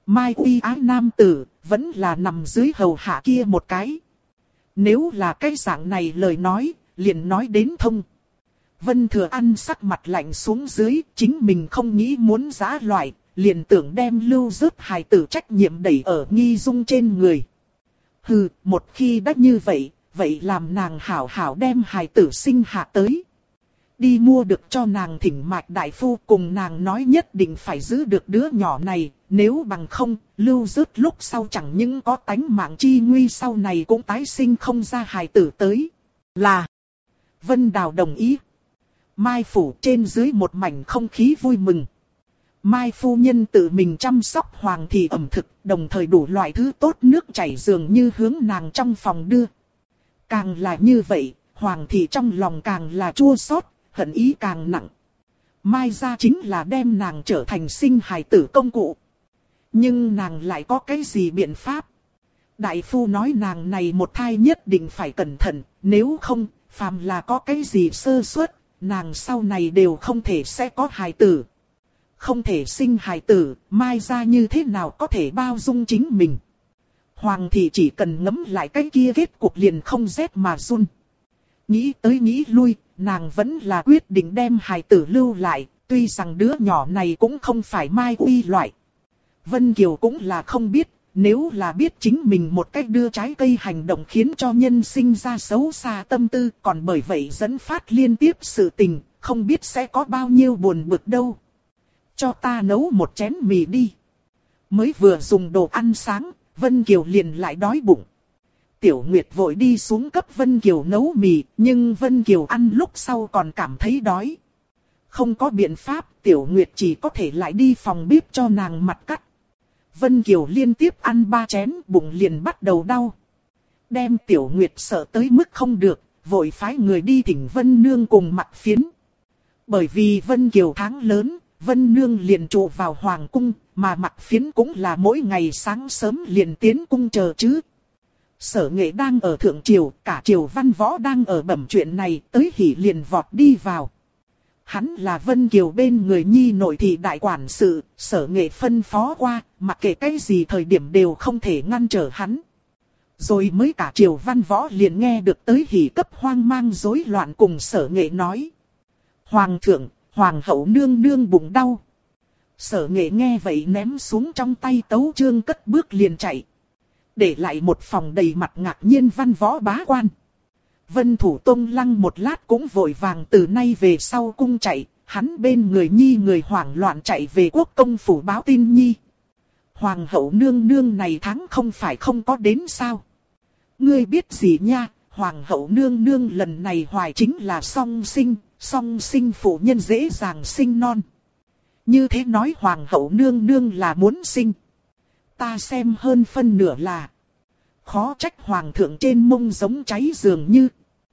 Mai uy ái nam tử, vẫn là nằm dưới hầu hạ kia một cái. Nếu là cái dạng này lời nói, liền nói đến thông. Vân Thừa An sắc mặt lạnh xuống dưới, chính mình không nghĩ muốn giã loại, liền tưởng đem lưu dứt hài tử trách nhiệm đẩy ở Nghi Dung trên người. Hừ, một khi đã như vậy, vậy làm nàng hảo hảo đem hài tử sinh hạ tới. Đi mua được cho nàng thỉnh mạch đại phu, cùng nàng nói nhất định phải giữ được đứa nhỏ này, nếu bằng không, lưu dứt lúc sau chẳng những có tánh mạng chi nguy, sau này cũng tái sinh không ra hài tử tới. Là Vân Đào đồng ý. Mai phủ trên dưới một mảnh không khí vui mừng. Mai phu nhân tự mình chăm sóc hoàng thị ẩm thực, đồng thời đủ loại thứ tốt nước chảy dường như hướng nàng trong phòng đưa. Càng là như vậy, hoàng thị trong lòng càng là chua xót, hận ý càng nặng. Mai gia chính là đem nàng trở thành sinh hài tử công cụ. Nhưng nàng lại có cái gì biện pháp? Đại phu nói nàng này một thai nhất định phải cẩn thận, nếu không, phàm là có cái gì sơ suất, nàng sau này đều không thể sẽ có hài tử. Không thể sinh hài tử, Mai gia như thế nào có thể bao dung chính mình? Hoàng thị chỉ cần ngẫm lại cái kia kết cục liền không rét mà run. Nghĩ tới nghĩ lui, nàng vẫn là quyết định đem hài tử lưu lại, tuy rằng đứa nhỏ này cũng không phải Mai uy loại. Vân Kiều cũng là không biết, nếu là biết chính mình một cách đưa trái cây hành động khiến cho nhân sinh ra xấu xa tâm tư, còn bởi vậy dẫn phát liên tiếp sự tình, không biết sẽ có bao nhiêu buồn bực đâu. Cho ta nấu một chén mì đi. Mới vừa dùng đồ ăn sáng, Vân Kiều liền lại đói bụng. Tiểu Nguyệt vội đi xuống cấp Vân Kiều nấu mì, nhưng Vân Kiều ăn lúc sau còn cảm thấy đói. Không có biện pháp, Tiểu Nguyệt chỉ có thể lại đi phòng bếp cho nàng mặt cắt. Vân Kiều liên tiếp ăn 3 chén, bụng liền bắt đầu đau. Đem Tiểu Nguyệt sợ tới mức không được, vội phái người đi thỉnh Vân Nương cùng Mặc Phiến. Bởi vì Vân Kiều tháng lớn, Vân Nương liền trụ vào Hoàng cung, mà Mặc Phiến cũng là mỗi ngày sáng sớm liền tiến cung chờ chứ. Sở Nghệ đang ở thượng triều, cả triều văn võ đang ở bẩm chuyện này, tới hỉ liền vọt đi vào. Hắn là Vân Kiều bên người nhi nội thị đại quản sự, Sở Nghệ phân phó qua, mặc kệ cái gì thời điểm đều không thể ngăn trở hắn. Rồi mới cả triều văn võ liền nghe được tới hỉ cấp hoang mang rối loạn cùng Sở Nghệ nói. Hoàng thượng, Hoàng hậu nương nương bụng đau. Sở Nghệ nghe vậy ném xuống trong tay tấu chương cất bước liền chạy. Để lại một phòng đầy mặt ngạc nhiên văn võ bá quan. Vân Thủ Tông Lăng một lát cũng vội vàng từ nay về sau cung chạy, hắn bên người nhi người hoảng loạn chạy về quốc công phủ báo tin nhi. Hoàng hậu nương nương này tháng không phải không có đến sao? Ngươi biết gì nha, Hoàng hậu nương nương lần này hoài chính là song sinh phụ nhân dễ dàng sinh non. Như thế nói Hoàng hậu nương nương là muốn sinh. Ta xem hơn phân nửa là khó trách Hoàng thượng trên mông giống cháy dường như.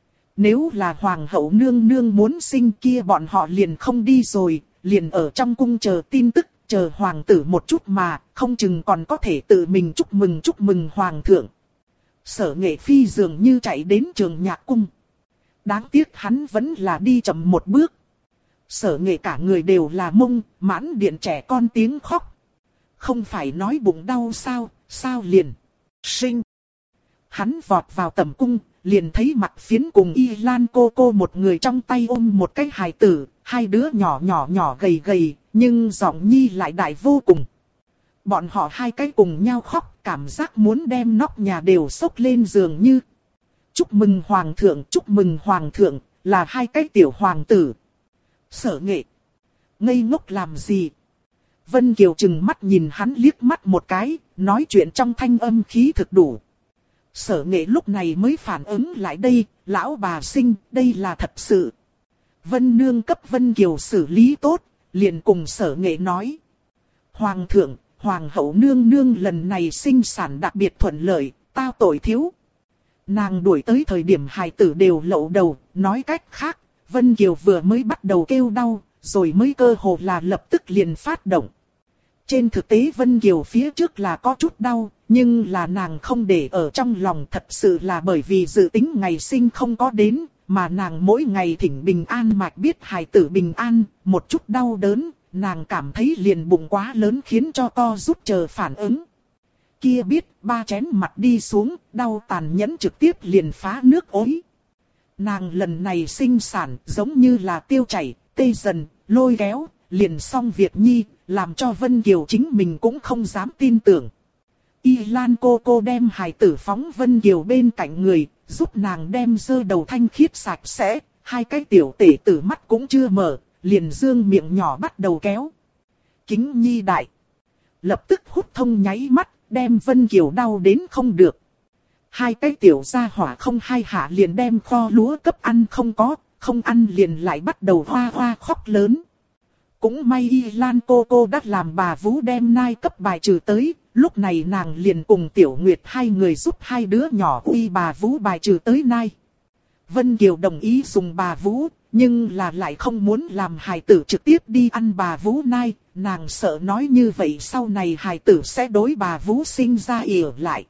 Nếu là Hoàng hậu nương nương muốn sinh kia bọn họ liền không đi rồi, liền ở trong cung chờ tin tức, chờ Hoàng tử một chút mà, không chừng còn có thể tự mình chúc mừng Hoàng thượng. Sở Nghệ phi dường như chạy đến Trường Nhạc cung. Đáng tiếc hắn vẫn là đi chậm một bước. Sở Nghệ cả người đều là mông, mãn điện trẻ con tiếng khóc. Không phải nói bụng đau sao liền sinh. Hắn vọt vào tầm cung, liền thấy Mặc Phiến cùng Y Lan cô một người trong tay ôm một cái hài tử, hai đứa nhỏ gầy, nhưng giọng nhi lại đại vô cùng. Bọn họ hai cái cùng nhau khóc, cảm giác muốn đem nóc nhà đều xốc lên giường như. Chúc mừng Hoàng thượng, là hai cái tiểu hoàng tử. Sở Nghệ ngây ngốc làm gì? Vân Kiều chừng mắt nhìn hắn liếc mắt một cái, nói chuyện trong thanh âm khí thực đủ. Sở Nghệ lúc này mới phản ứng lại đây, lão bà sinh, đây là thật sự. Vân Nương cấp Vân Kiều xử lý tốt, liền cùng Sở Nghệ nói. Hoàng thượng, Hoàng hậu nương nương lần này sinh sản đặc biệt thuận lợi, tao tội thiếu. Nàng đuổi tới thời điểm hài tử đều lậu đầu, nói cách khác, Vân Kiều vừa mới bắt đầu kêu đau, rồi mới cơ hồ là lập tức liền phát động. Trên thực tế Vân Kiều phía trước là có chút đau, nhưng là nàng không để ở trong lòng, thật sự là bởi vì dự tính ngày sinh không có đến, mà nàng mỗi ngày thỉnh bình an mạch biết hài tử bình an, một chút đau đớn, nàng cảm thấy liền bụng quá lớn khiến cho co rút chờ phản ứng. Kia biết 3 chén mặt đi xuống, đau tàn nhẫn trực tiếp liền phá nước ối. Nàng lần này sinh sản giống như là tiêu chảy, tê dần, lôi kéo, liền xong việc nhi, làm cho Vân Kiều chính mình cũng không dám tin tưởng. Y Lan cô đem hài tử phóng Vân Kiều bên cạnh người, giúp nàng đem dơ đầu thanh khiết sạch sẽ, 2 cái tiểu tể tử mắt cũng chưa mở, liền dương miệng nhỏ bắt đầu kéo. Kính nhi đại. Lập tức hút thông nháy mắt, đem Vân Kiều đau đến không được. 2 cái tiểu gia hỏa không hay hạ liền đem kho lúa cấp ăn không có, không ăn liền lại bắt đầu hoa hoa khóc lớn. Cũng may Y Lan cô đã làm bà Vũ đem nai cấp bài trừ tới, lúc này nàng liền cùng Tiểu Nguyệt 2 người giúp 2 đứa nhỏ uy bà Vũ bài trừ tới nai. Vân Kiều đồng ý dùng bà Vũ, nhưng là lại không muốn làm hài tử trực tiếp đi ăn bà Vũ nai, nàng sợ nói như vậy sau này hài tử sẽ đối bà Vũ sinh ra ỉa lại.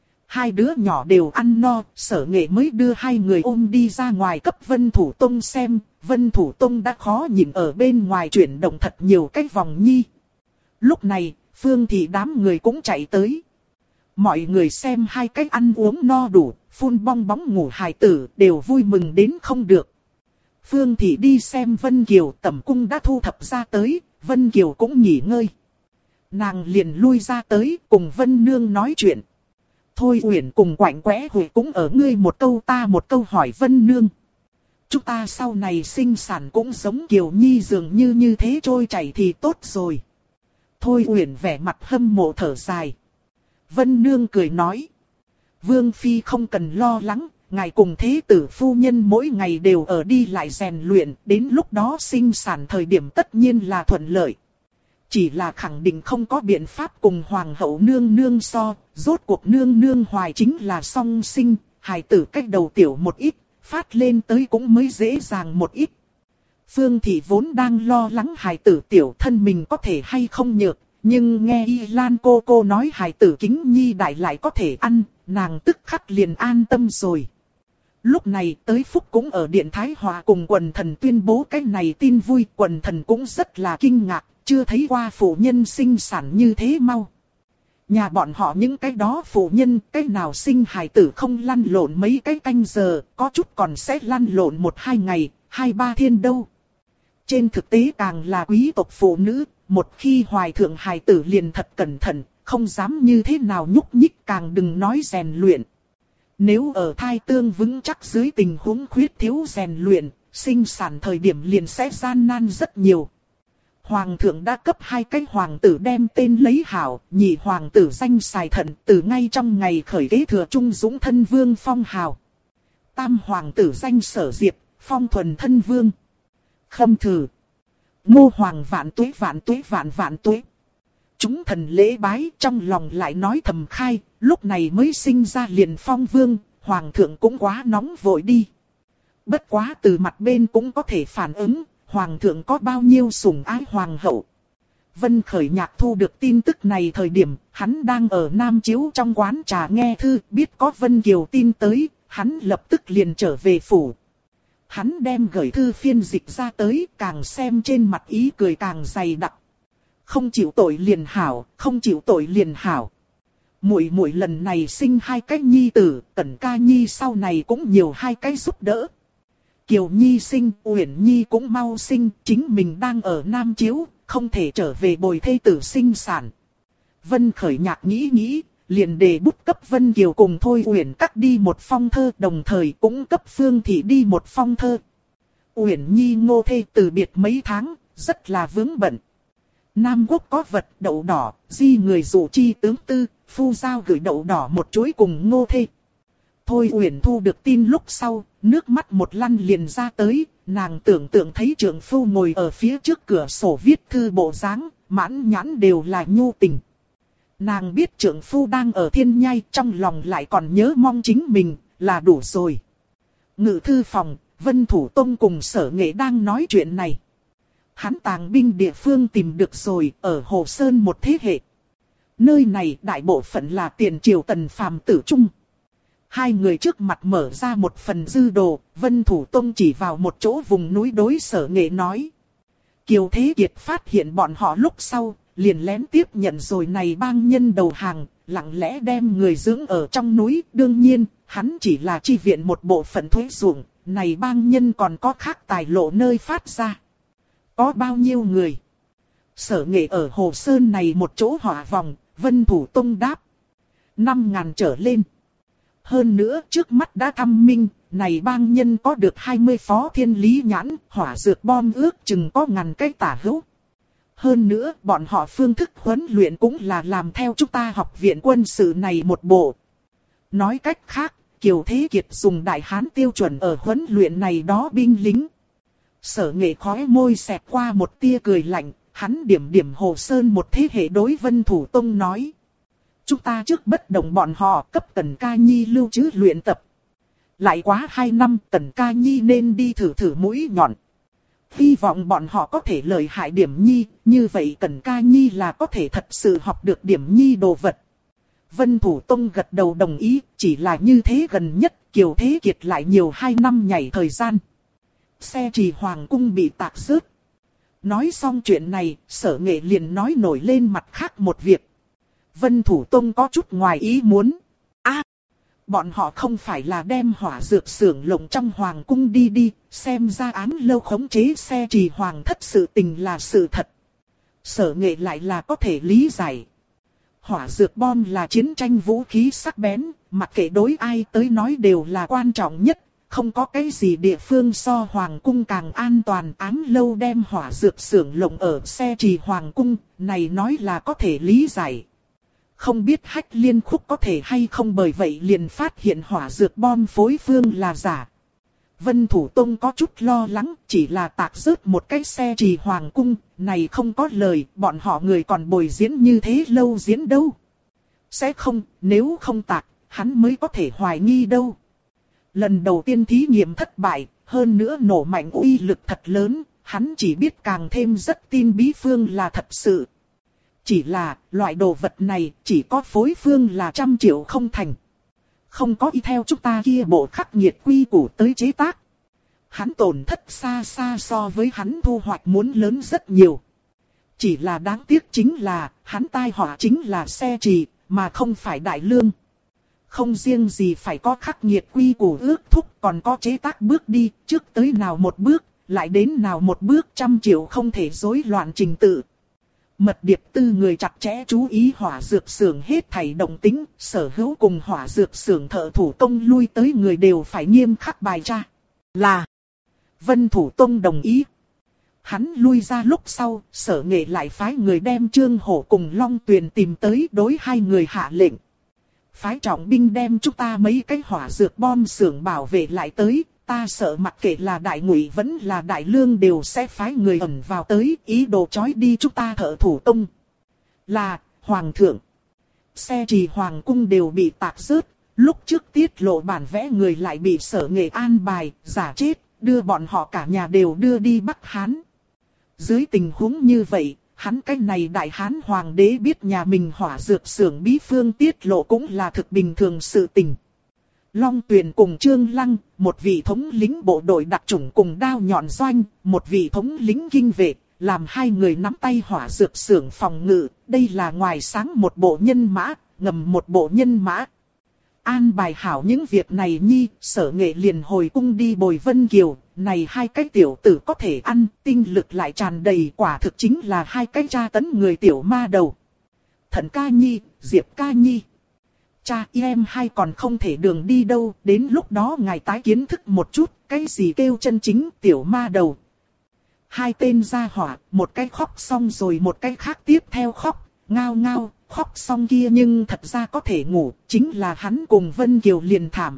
2 đứa nhỏ đều ăn no, Sở Nghệ mới đưa 2 người ôm đi ra ngoài cấp Vân Thủ Tông xem, Vân Thủ Tông đã khó nhìn ở bên ngoài chuyển động thật nhiều cái vòng nhi. Lúc này, Phương Thị đám người cũng chạy tới. Mọi người xem 2 cái ăn uống no đủ, phun bong bóng ngủ hài tử đều vui mừng đến không được. Phương Thị đi xem Vân Kiều, tẩm cung đã thu thập ra tới, Vân Kiều cũng nghỉ ngơi. Nàng liền lui ra tới cùng Vân Nương nói chuyện. Thôi Uyển cùng Quạnh Quẽ Huệ cũng ở ngươi một câu ta một câu hỏi Vân Nương. Chúng ta sau này sinh sản cũng giống Kiều Nhi dường như thế trôi chảy thì tốt rồi. Thôi Uyển vẻ mặt hâm mộ thở dài. Vân Nương cười nói. Vương Phi không cần lo lắng, ngài cùng thế tử phu nhân mỗi ngày đều ở đi lại rèn luyện, đến lúc đó sinh sản thời điểm tất nhiên là thuận lợi. Chỉ là khẳng định không có biện pháp cùng Hoàng hậu nương nương so, rốt cuộc nương nương hoài chính là song sinh, hài tử cách đầu tiểu một ít, phát lên tới cũng mới dễ dàng một ít. Phương Thị vốn đang lo lắng hài tử tiểu thân mình có thể hay không nhược, nhưng nghe Y Lan cô nói hài tử Kính Nhi đại lại có thể ăn, nàng tức khắc liền an tâm rồi. Lúc này tới Phúc cũng ở Điện Thái Hòa cùng quần thần tuyên bố cái này tin vui, quần thần cũng rất là kinh ngạc, chưa thấy qua phụ nhân sinh sản như thế mau. Nhà bọn họ những cái đó phụ nhân, cái nào sinh hài tử không lăn lộn mấy cái canh giờ, có chút còn sẽ lăn lộn 1-2 ngày, 2-3 thiên đâu. Trên thực tế càng là quý tộc phụ nữ, một khi hoài thượng hài tử liền thật cẩn thận, không dám như thế nào nhúc nhích càng đừng nói rèn luyện. Nếu ở thai tương vững chắc dưới tình huống khuyết thiếu rèn luyện, sinh sản thời điểm liền sẽ gian nan rất nhiều. Hoàng thượng đã cấp 2 cái hoàng tử đem tên lấy hảo, nhị hoàng tử danh Sài Thận từ ngay trong ngày khởi kế thừa Trung Dũng thân vương phong hào. Tam hoàng tử danh Sở Diệp, phong thuần thân vương. Khâm thử. Ngô hoàng vạn tuế vạn tuế vạn vạn tuế. Chúng thần lễ bái trong lòng lại nói thầm khai, lúc này mới sinh ra liền phong vương, hoàng thượng cũng quá nóng vội đi. Bất quá từ mặt bên cũng có thể phản ứng, hoàng thượng có bao nhiêu sủng ái hoàng hậu. Vân Khởi Nhạc thu được tin tức này thời điểm, hắn đang ở Nam Chiếu trong quán trà nghe thư, biết có Vân Kiều tin tới, hắn lập tức liền trở về phủ. Hắn đem gửi thư phiên dịch ra tới, càng xem trên mặt ý cười càng dày đặc. Không chịu tội liền hảo, không chịu tội liền hảo. Muội lần này sinh 2 cái nhi tử, Cẩn Ca Nhi sau này cũng nhiều 2 cái giúp đỡ. Kiều Nhi sinh, Uyển Nhi cũng mau sinh, chính mình đang ở Nam Chiếu, không thể trở về bồi thê tử sinh sản. Vân Khởi Nhạc nghĩ, liền đề bút cấp Vân Kiều cùng Thôi Uyển cắt đi một phong thơ, đồng thời cũng cấp Phương Thị đi một phong thơ. Uyển Nhi ngô thê từ biệt mấy tháng, rất là vướng bận. Nam Quốc có vật đậu đỏ, di người dụ chi tướng tư, phu giao gửi đậu đỏ một chuỗi cùng ngô thê. Thôi Uyển thu được tin lúc sau, nước mắt một lăn liền ra tới, nàng tưởng tượng thấy trượng phu ngồi ở phía trước cửa sổ viết thư bộ dáng, mãn nhãn đều là nhu tình. Nàng biết trượng phu đang ở thiên nhai, trong lòng lại còn nhớ mong chính mình, là đủ rồi. Ngự thư phòng, Vân Thủ Tông cùng Sở Nghệ đang nói chuyện này. Hắn tàng binh địa phương tìm được rồi, ở Hồ Sơn một thế hệ. Nơi này đại bộ phận là tiền triều Tần phàm tử trung. 2 người trước mặt mở ra một phần dư đồ, Vân Thủ Tông chỉ vào một chỗ vùng núi đối Sở Nghệ nói. Kiều Thế Kiệt phát hiện bọn họ lúc sau, liền lén tiếp nhận rồi này bang nhân đầu hàng, lặng lẽ đem người dưỡng ở trong núi. Đương nhiên, hắn chỉ là chi viện một bộ phận thuế ruộng, này bang nhân còn có khác tài lộ nơi phát ra. Có bao nhiêu người? Sở Nghệ ở Hồ Sơn này một chỗ hỏa vòng, Vân Thủ Tông đáp. 5.000 trở lên. Hơn nữa trước mắt đã thăm minh, này bang nhân có được 20 phó thiên lý nhãn, hỏa dược bom ước chừng có ngàn cái tả hữu. Hơn nữa bọn họ phương thức huấn luyện cũng là làm theo chúng ta học viện quân sự này một bộ. Nói cách khác, Kiều Thế Kiệt dùng đại hán tiêu chuẩn ở huấn luyện này đó binh lính. Sở Nghệ khóe môi xẹt qua một tia cười lạnh, hắn điểm Hồ Sơn một thế hệ đối Vân Thủ Tông nói. Chúng ta trước bất động bọn họ cấp Tần Ca Nhi lưu trữ luyện tập. Lại quá 2 năm Tần Ca Nhi nên đi thử mũi nhọn. Hy vọng bọn họ có thể lợi hại Điểm Nhi, như vậy Tần Ca Nhi là có thể thật sự học được Điểm Nhi đồ vật. Vân Thủ Tông gật đầu đồng ý, chỉ là như thế gần nhất Kiều Thế Kiệt lại nhiều 2 năm nhảy thời gian. Xe Trì Hoàng Cung bị tạc rớt. Nói xong chuyện này, Sở Nghệ liền nói nổi lên mặt khác một việc. Vân Thủ Tông có chút ngoài ý muốn. Bọn họ không phải là đem hỏa dược xưởng lộng trong Hoàng Cung đi, xem ra án lâu khống chế xe Trì Hoàng thất sự tình là sự thật. Sở Nghệ lại là có thể lý giải. Hỏa dược bom là chiến tranh vũ khí sắc bén, mặc kệ đối ai tới nói đều là quan trọng nhất. Không có cái gì địa phương so Hoàng Cung càng an toàn. Ám lâu đem hỏa dược xưởng lộng ở xe Trì Hoàng Cung, này nói là có thể lý giải. Không biết Hách Liên Khúc có thể hay không bởi vậy liền phát hiện hỏa dược bom phối phương là giả. Vân Thủ Tông có chút lo lắng, chỉ là tạc rớt một cái xe Trì Hoàng Cung, này không có lời, bọn họ người còn bồi diễn như thế lâu diễn đâu. Sẽ không, nếu không tạc, hắn mới có thể hoài nghi đâu. Lần đầu tiên thí nghiệm thất bại, hơn nữa nổ mạnh uy lực thật lớn, hắn chỉ biết càng thêm rất tin bí phương là thật sự. Chỉ là, loại đồ vật này chỉ có phối phương là 100 triệu không thành. Không có y theo chúng ta kia bộ khắc nghiệt quy củ tới chế tác. Hắn tổn thất xa xa so với hắn thu hoạch muốn lớn rất nhiều. Chỉ là đáng tiếc chính là, hắn tai họa chính là xe Trì, mà không phải Đại Lương. Không riêng gì phải có khắc nghiệt quy củ ước thúc, còn có chế tác bước đi, trước tới nào một bước, lại đến nào một bước 100 triệu không thể rối loạn trình tự. Mật điệp tư người chặt chẽ chú ý hỏa dược xưởng hết thảy động tính, sở hữu cùng hỏa dược xưởng thợ thủ công lui tới người đều phải nghiêm khắc bài tra. Là Vân Thủ Tông đồng ý. Hắn lui ra lúc sau, Sở Nghệ lại phái người đem Trương Hổ cùng Long Tuyền tìm tới đối hai người hạ lệnh. Phái trọng binh đem chúng ta mấy cái hỏa dược bom xưởng bảo vệ lại tới, ta sợ mặc kệ là Đại Ngụy vẫn là Đại Lương đều sẽ phái người ẩn vào tới, ý đồ trói đi chúng ta thợ thủ công. Là, Hoàng thượng. Xe Trì Hoàng Cung đều bị tạc rớt, lúc trước tiết lộ bản vẽ người lại bị Sở Nghệ an bài, giả chết, đưa bọn họ cả nhà đều đưa đi Bắc Hán. Dưới tình huống như vậy, hắn cái này Đại Hán Hoàng đế biết nhà mình hỏa dược xưởng bí phương tiết lộ cũng là thực bình thường sự tình. Long Tuyền cùng Trương Lăng, một vị thống lĩnh bộ đội đặc chủng cùng đao nhọn doanh, một vị thống lĩnh kinh vệ, làm hai người nắm tay hỏa dược xưởng phòng ngự, đây là ngoài sáng một bộ nhân mã, ngầm một bộ nhân mã. An bài hảo những việc này nhi, Sở Nghệ liền hồi cung đi bồi Vân Kiều, này hai cái tiểu tử có thể ăn, tinh lực lại tràn đầy, quả thực chính là hai cái tra tấn người tiểu ma đầu. Thận Ca Nhi, Diệp Ca Nhi. Cha em hai còn không thể đường đi đâu, đến lúc đó ngài tái kiến thức một chút, cái gì kêu chân chính tiểu ma đầu. Hai tên ra hỏa, một cái khóc xong rồi một cái khác tiếp theo khóc, ngao ngao, khóc xong kia nhưng thật ra có thể ngủ, chính là hắn cùng Vân Kiều liền thảm.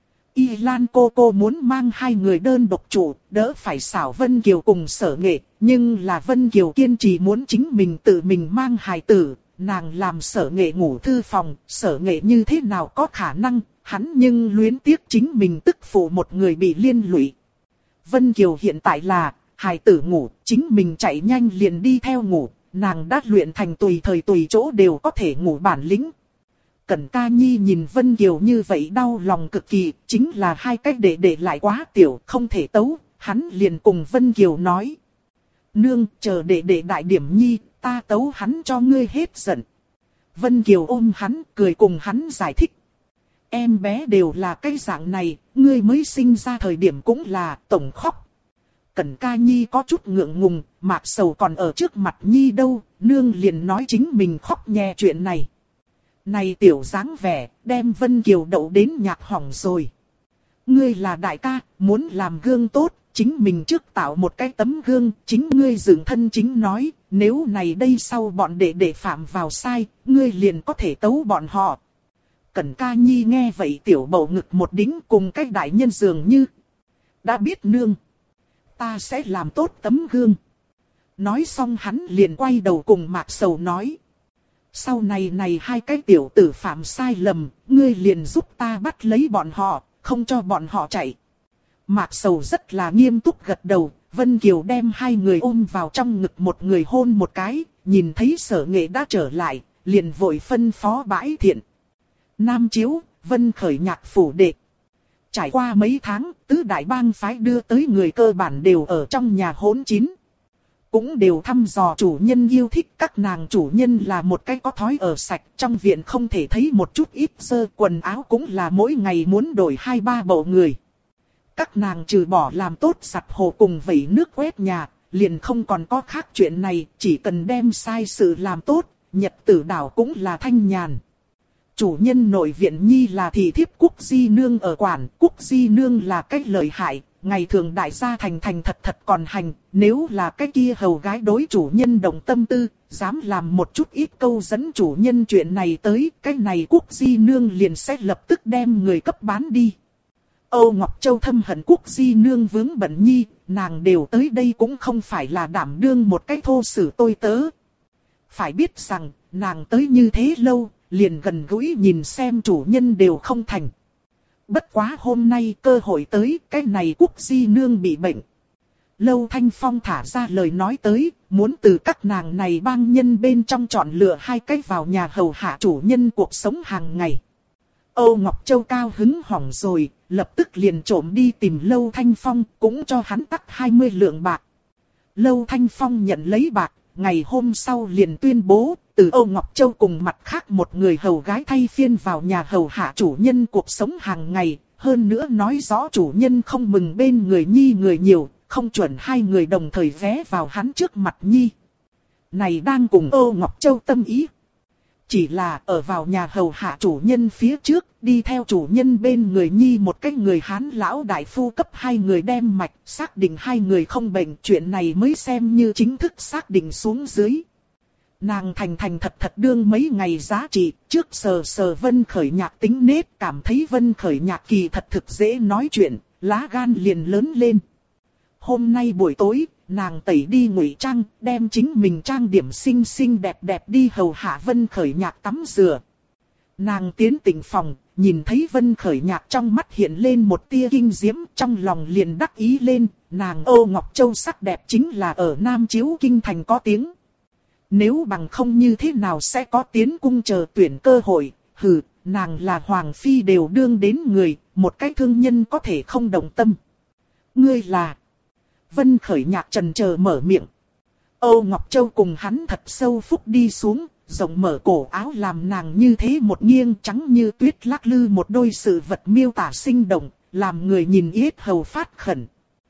Y Lan cô muốn mang hai người đơn độc chủ, đỡ phải xảo Vân Kiều cùng Sở Nghệ, nhưng là Vân Kiều kiên trì muốn chính mình tự mình mang hài tử. Nàng làm Sở Nghệ ngủ thư phòng, Sở Nghệ như thế nào có khả năng, hắn nhưng luyến tiếc chính mình tức phụ một người bị liên lụy. Vân Kiều hiện tại là, hài tử ngủ, chính mình chạy nhanh liền đi theo ngủ, nàng đã luyện thành tùy thời tùy chỗ đều có thể ngủ bản lĩnh. Cẩn Ca Nhi nhìn Vân Kiều như vậy đau lòng cực kỳ, chính là hai cách để lại quá tiểu, không thể tấu, hắn liền cùng Vân Kiều nói. Nương, chờ đệ đại điểm nhi, ta tấu hắn cho ngươi hết giận. Vân Kiều ôm hắn, cười cùng hắn giải thích. Em bé đều là cái dạng này, ngươi mới sinh ra thời điểm cũng là tổng khóc. Cẩn ca nhi có chút ngượng ngùng, Mạc Sầu còn ở trước mặt nhi đâu, nương liền nói chính mình khóc nhè chuyện này. Này tiểu dáng vẻ, đem Vân Kiều đậu đến nhạc hỏng rồi. Ngươi là đại ca, muốn làm gương tốt, chính mình trước tạo một cái tấm gương, chính ngươi dựng thân chính nói, nếu này đây sau bọn đệ phạm vào sai, ngươi liền có thể tấu bọn họ. Cẩn ca nhi nghe vậy tiểu bầu ngực một đính cùng cái đại nhân dường như. Đã biết nương, ta sẽ làm tốt tấm gương. Nói xong hắn liền quay đầu cùng Mạc Sầu nói. Sau này hai cái tiểu tử phạm sai lầm, ngươi liền giúp ta bắt lấy bọn họ, không cho bọn họ chạy. Mạc Sầu rất là nghiêm túc gật đầu, Vân Kiều đem hai người ôm vào trong ngực một người hôn một cái, nhìn thấy Sở Nghệ đã trở lại, liền vội phân phó bãi thiện. Nam chiếu, Vân khởi nhạc phủ đệ. Trải qua mấy tháng, tứ đại bang phái đưa tới người cơ bản đều ở trong nhà hỗn chín. Cũng đều thăm dò chủ nhân yêu thích, các nàng chủ nhân là một cái có thói ở sạch, trong viện không thể thấy một chút ít dơ, quần áo cũng là mỗi ngày muốn đổi 2-3 bộ người. Các nàng trừ bỏ làm tốt giặt hồ cùng vẩy nước quét nhà, liền không còn có khác chuyện này, chỉ cần đem sai sự làm tốt, nhật tử đảo cũng là thanh nhàn. Chủ nhân nội viện nhi là thị thiếp Quốc Di Nương ở quản, Quốc Di Nương là cách lợi hại, ngày thường đại gia thành thật còn hành, nếu là cái kia hầu gái đối chủ nhân động tâm tư, dám làm một chút ít câu dẫn chủ nhân chuyện này tới, cái này Quốc Di Nương liền sẽ lập tức đem người cấp bán đi. Âu Ngọc Châu thâm hận Quốc Di Nương vướng bận nhi, nàng đều tới đây cũng không phải là đảm đương một cái thô sử tôi tớ. Phải biết rằng, nàng tới như thế lâu, liền gần gũi nhìn xem chủ nhân đều không thành. Bất quá hôm nay cơ hội tới, cái này Quốc Di Nương bị bệnh. Lâu Thanh Phong thả ra lời nói tới, muốn từ các nàng này bang nhân bên trong chọn lựa hai cái vào nhà hầu hạ chủ nhân cuộc sống hàng ngày. Âu Ngọc Châu cao hứng hỏng rồi, lập tức liền trộm đi tìm Lâu Thanh Phong, cũng cho hắn tắc 20 lượng bạc. Lâu Thanh Phong nhận lấy bạc, ngày hôm sau liền tuyên bố, từ Âu Ngọc Châu cùng mặt khác một người hầu gái thay phiên vào nhà hầu hạ chủ nhân cuộc sống hàng ngày, hơn nữa nói rõ chủ nhân không mừng bên người nhi người nhiều, không chuẩn hai người đồng thời ghé vào hắn trước mặt nhi. Này đang cùng Âu Ngọc Châu tâm ý. Chỉ là ở vào nhà hầu hạ chủ nhân phía trước, đi theo chủ nhân bên người nhi một cái người Hán lão đại phu cấp hai người đem mạch, xác định hai người không bệnh, chuyện này mới xem như chính thức xác định xuống dưới. Nàng thành thật đương mấy ngày giá trị, trước sờ Vân Khởi Nhạc tính nết, cảm thấy Vân Khởi Nhạc kỳ thật thực dễ nói chuyện, lá gan liền lớn lên. Hôm nay buổi tối, nàng tẩy đi ngụy trang, đem chính mình trang điểm xinh xinh đẹp đẹp đi hầu hạ Vân Khởi Nhạc tắm rửa. Nàng tiến tĩnh phòng, nhìn thấy Vân Khởi Nhạc trong mắt hiện lên một tia kinh diễm, trong lòng liền đắc ý lên, nàng Âu Ngọc Châu sắc đẹp chính là ở Nam Chiếu Kinh Thành có tiếng. Nếu bằng không như thế nào sẽ có tiến cung chờ tuyển cơ hội, nàng là Hoàng Phi đều đương đến người, một cái thương nhân có thể không động tâm. Ngươi là... Vân Khởi Nhạc chần chờ mở miệng. Âu Ngọc Châu cùng hắn thật sâu phúc đi xuống, rộng mở cổ áo làm nàng như thế một nghiêng trắng như tuyết lắc lư một đôi sự vật miêu tả sinh động, làm người nhìn yết hầu phát khẩn.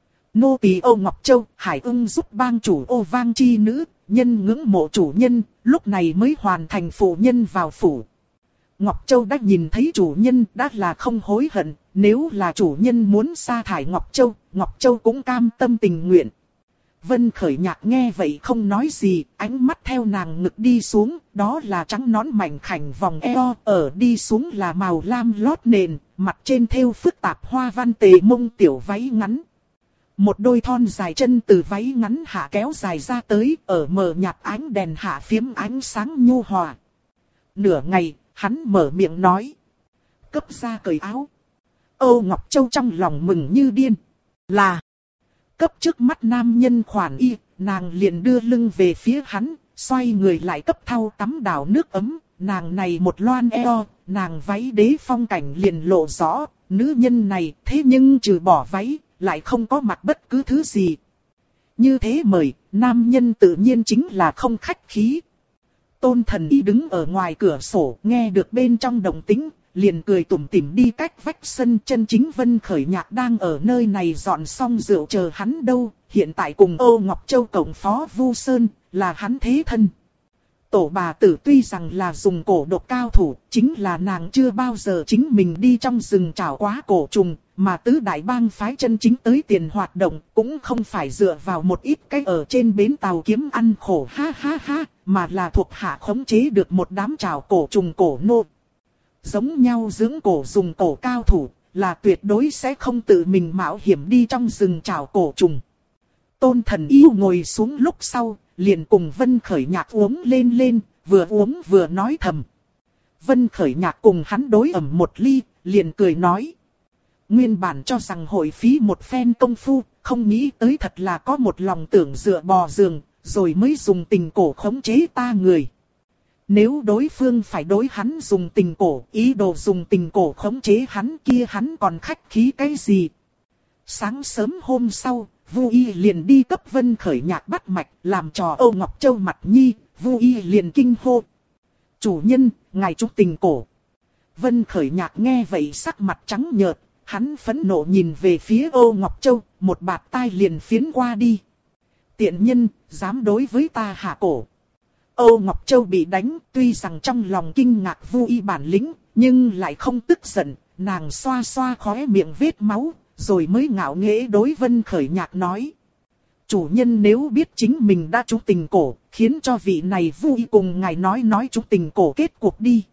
Nô tỳ Âu Ngọc Châu, Hải Ưng giúp bang chủ Ô Vang chi nữ, nhân ngưỡng mộ chủ nhân, lúc này mới hoàn thành phụ nhân vào phủ. Ngọc Châu đã nhìn thấy chủ nhân đã là không hối hận, nếu là chủ nhân muốn sa thải Ngọc Châu cũng cam tâm tình nguyện. Vân Khởi Nhạc nghe vậy không nói gì, ánh mắt theo nàng ngực đi xuống, đó là trắng nón mảnh khảnh vòng eo, ở đi xuống là màu lam lót nền, mặt trên thêu phức tạp hoa văn tề mông tiểu váy ngắn. Một đôi thon dài chân từ váy ngắn hạ kéo dài ra tới, ở mờ nhạt ánh đèn hạ phiếm ánh sáng nhu hòa. Nửa ngày, hắn mở miệng nói. Cấp ra cởi áo. Âu Ngọc Châu trong lòng mừng như điên. Là. Cấp trước mắt nam nhân khoản y, nàng liền đưa lưng về phía hắn, xoay người lại cấp thau tắm đảo nước ấm. Nàng này một loan eo, nàng váy đế phong cảnh liền lộ rõ. Nữ nhân này thế nhưng trừ bỏ váy, lại không có mặc bất cứ thứ gì. Như thế mời, nam nhân tự nhiên chính là không khách khí. Tôn Thần Y đứng ở ngoài cửa sổ, nghe được bên trong động tĩnh, liền cười tủm tỉm đi cách vách sân. Chân chính Vân Khởi Nhạc đang ở nơi này dọn xong rượu chờ hắn đâu, hiện tại cùng Âu Ngọc Châu cộng phó Vu Sơn, là hắn thế thân. Tổ bà tử tuy rằng là dùng cổ độc cao thủ, chính là nàng chưa bao giờ chính mình đi trong rừng trảo quá cổ trùng, mà tứ đại bang phái chân chính tới tiền hoạt động cũng không phải dựa vào một ít cái ở trên bến tàu kiếm ăn khổ ha ha ha, mà là thuộc hạ khống chế được một đám trảo cổ trùng cổ nô. Giống nhau dưỡng cổ dùng cổ cao thủ, là tuyệt đối sẽ không tự mình mạo hiểm đi trong rừng trảo cổ trùng. Tôn Thần Y ngồi xuống lúc sau, liền cùng Vân Khởi Nhạc uống lên, vừa uống vừa nói thầm. Vân Khởi Nhạc cùng hắn đối ẩm một ly, liền cười nói. Nguyên bản cho rằng hội phí một phen công phu, không nghĩ tới thật là có một lòng tưởng dựa bò giường, rồi mới dùng tình cổ khống chế ta người. Nếu đối phương phải đối hắn dùng tình cổ, ý đồ dùng tình cổ khống chế hắn kia hắn còn khách khí cái gì? Sáng sớm hôm sau, Vu Y liền đi cấp Vân Khởi Nhạc bắt mạch, làm trò Âu Ngọc Châu mặt nhi, Vu Y liền kinh hô. Chủ nhân, ngài trúng tình cổ. Vân Khởi Nhạc nghe vậy sắc mặt trắng nhợt, hắn phẫn nộ nhìn về phía Âu Ngọc Châu, một bạt tai liền phiến qua đi. Tiện nhân, dám đối với ta hạ cổ. Âu Ngọc Châu bị đánh, tuy rằng trong lòng kinh ngạc Vu Y bản lĩnh, nhưng lại không tức giận, nàng xoa xoa khóe miệng vết máu, rồi mới ngạo nghễ đối Vân Khởi Nhạc nói. Chủ nhân nếu biết chính mình đã trúng tình cổ, khiến cho vị này Vu Y cùng ngài nói trúng tình cổ kết cuộc đi.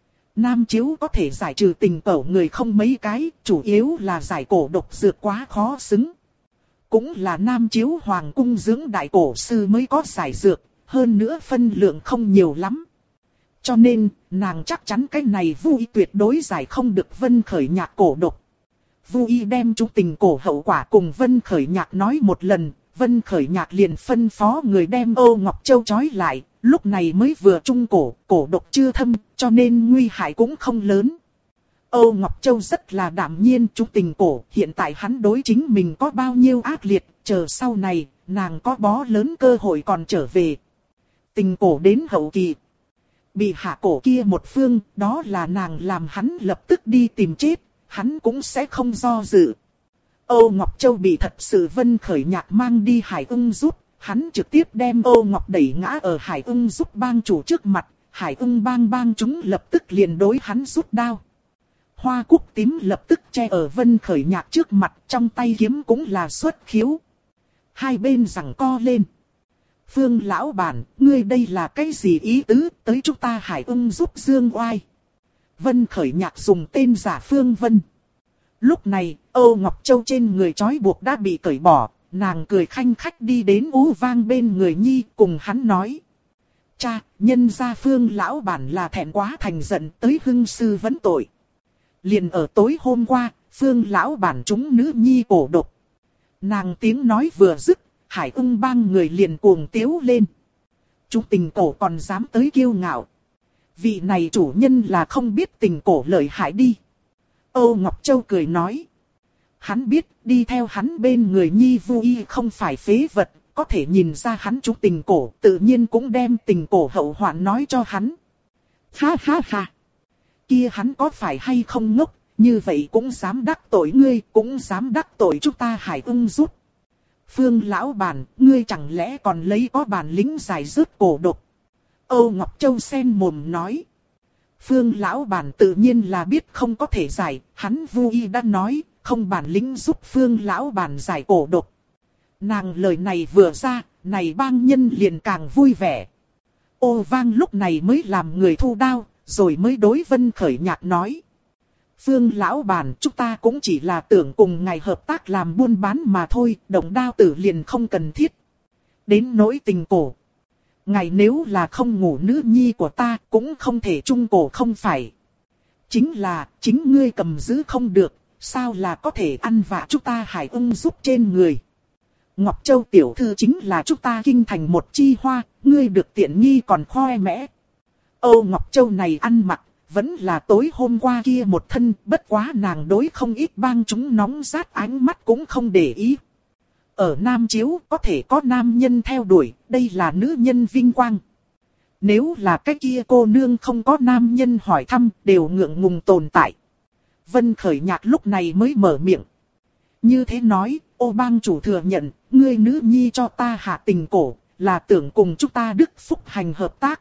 Nam chiếu có thể giải trừ tình cổ người không mấy cái, chủ yếu là giải cổ độc dược quá khó xứng. Cũng là Nam chiếu hoàng cung dưỡng đại cổ sư mới có giải dược, hơn nữa phân lượng không nhiều lắm. Cho nên, nàng chắc chắn cái này Vu Y tuyệt đối giải không được Vân Khởi Nhạc cổ độc. Vu Y đem trúng tình cổ hậu quả cùng Vân Khởi Nhạc nói một lần, Vân Khởi Nhạc liền phân phó người đem Âu Ngọc Châu trói lại, lúc này mới vừa trung cổ, cổ độc chưa thâm, cho nên nguy hại cũng không lớn. Âu Ngọc Châu rất là đảm nhiên trúng tình cổ, hiện tại hắn đối chính mình có bao nhiêu ác liệt, chờ sau này, nàng có bó lớn cơ hội còn trở về. Tình cổ đến hậu kỳ. Bị hạ cổ kia một phương, đó là nàng làm hắn lập tức đi tìm chết, hắn cũng sẽ không do dự. Âu Ngọc Châu bị thật sự Vân Khởi Nhạc mang đi Hải Ưng giúp, hắn trực tiếp đem Âu Ngọc đẩy ngã ở Hải Ưng giúp bang chủ trước mặt, Hải Ưng bang chúng lập tức liền đối hắn rút đao. Hoa cúc tím lập tức che ở Vân Khởi Nhạc trước mặt, trong tay kiếm cũng là xuất khiếu. Hai bên giằng co lên. Phương lão bản, ngươi đây là cái gì ý tứ, tới chúng ta Hải Ưng giúp dương oai. Vân Khởi Nhạc dùng tên giả Phương Vân. Lúc này, Âu Ngọc Châu trên người trói buộc đã bị cởi bỏ, nàng cười khanh khách đi đến Ú Vang bên người nhi cùng hắn nói. Cha, nhân gia Phương lão bản là thẹn quá thành giận tới hưng sư vấn tội. Liền ở tối hôm qua, Phương lão bản trúng nữ nhi cổ độc. Nàng tiếng nói vừa dứt, Hải Ưng bang người liền cuồng tiếu lên. Chúng tình cổ còn dám tới kiêu ngạo. Vị này chủ nhân là không biết tình cổ lợi hại đi. Âu Ngọc Châu cười nói. Hắn biết đi theo hắn bên người nhi Vu Y không phải phế vật, có thể nhìn ra hắn trúng tình cổ, tự nhiên cũng đem tình cổ hậu hoạn nói cho hắn. Ha ha ha. Kia hắn có phải hay không ngốc, như vậy cũng dám đắc tội ngươi, cũng dám đắc tội chúng ta Hải Ưng giúp. Phương lão bản, ngươi chẳng lẽ còn lấy có bản lĩnh giải dứt cổ độc. Âu Ngọc Châu sen mồm nói. Phương lão bản tự nhiên là biết không có thể giải, hắn Vu Y đã nói, không bản lĩnh giúp Phương lão bản giải cổ độc. Nàng lời này vừa ra, này bang nhân liền càng vui vẻ. Ô Vang lúc này mới làm người thu đao, rồi mới đối Vân Khởi Nhạc nói. Phương lão bản, chúng ta cũng chỉ là tưởng cùng ngài hợp tác làm buôn bán mà thôi, động đao tử liền không cần thiết. Đến nỗi tình cổ. Ngài nếu là không ngủ nữ nhi của ta, cũng không thể trung cổ không phải. Chính là, chính ngươi cầm giữ không được, sao là có thể ăn vạ chúng ta Hải Ưng giúp trên người. Ngọc Châu tiểu thư chính là chúng ta kinh thành một chi hoa, ngươi được tiện nghi còn khoe mẽ. Âu Ngọc Châu này ăn mặc, vẫn là tối hôm qua kia một thân, bất quá nàng đối không ít bang chúng nóng rát ánh mắt cũng không để ý. ở Nam Chiếu có thể có nam nhân theo đuổi, đây là nữ nhân vinh quang. Nếu là cái kia cô nương không có nam nhân hỏi thăm, đều ngượng ngùng tồn tại. Vân Khởi Nhạc lúc này mới mở miệng. Như thế nói, Ô bang chủ thừa nhận, ngươi nữ nhi cho ta hạ tình cổ, là tưởng cùng chúng ta Đức Phúc Hành hợp tác.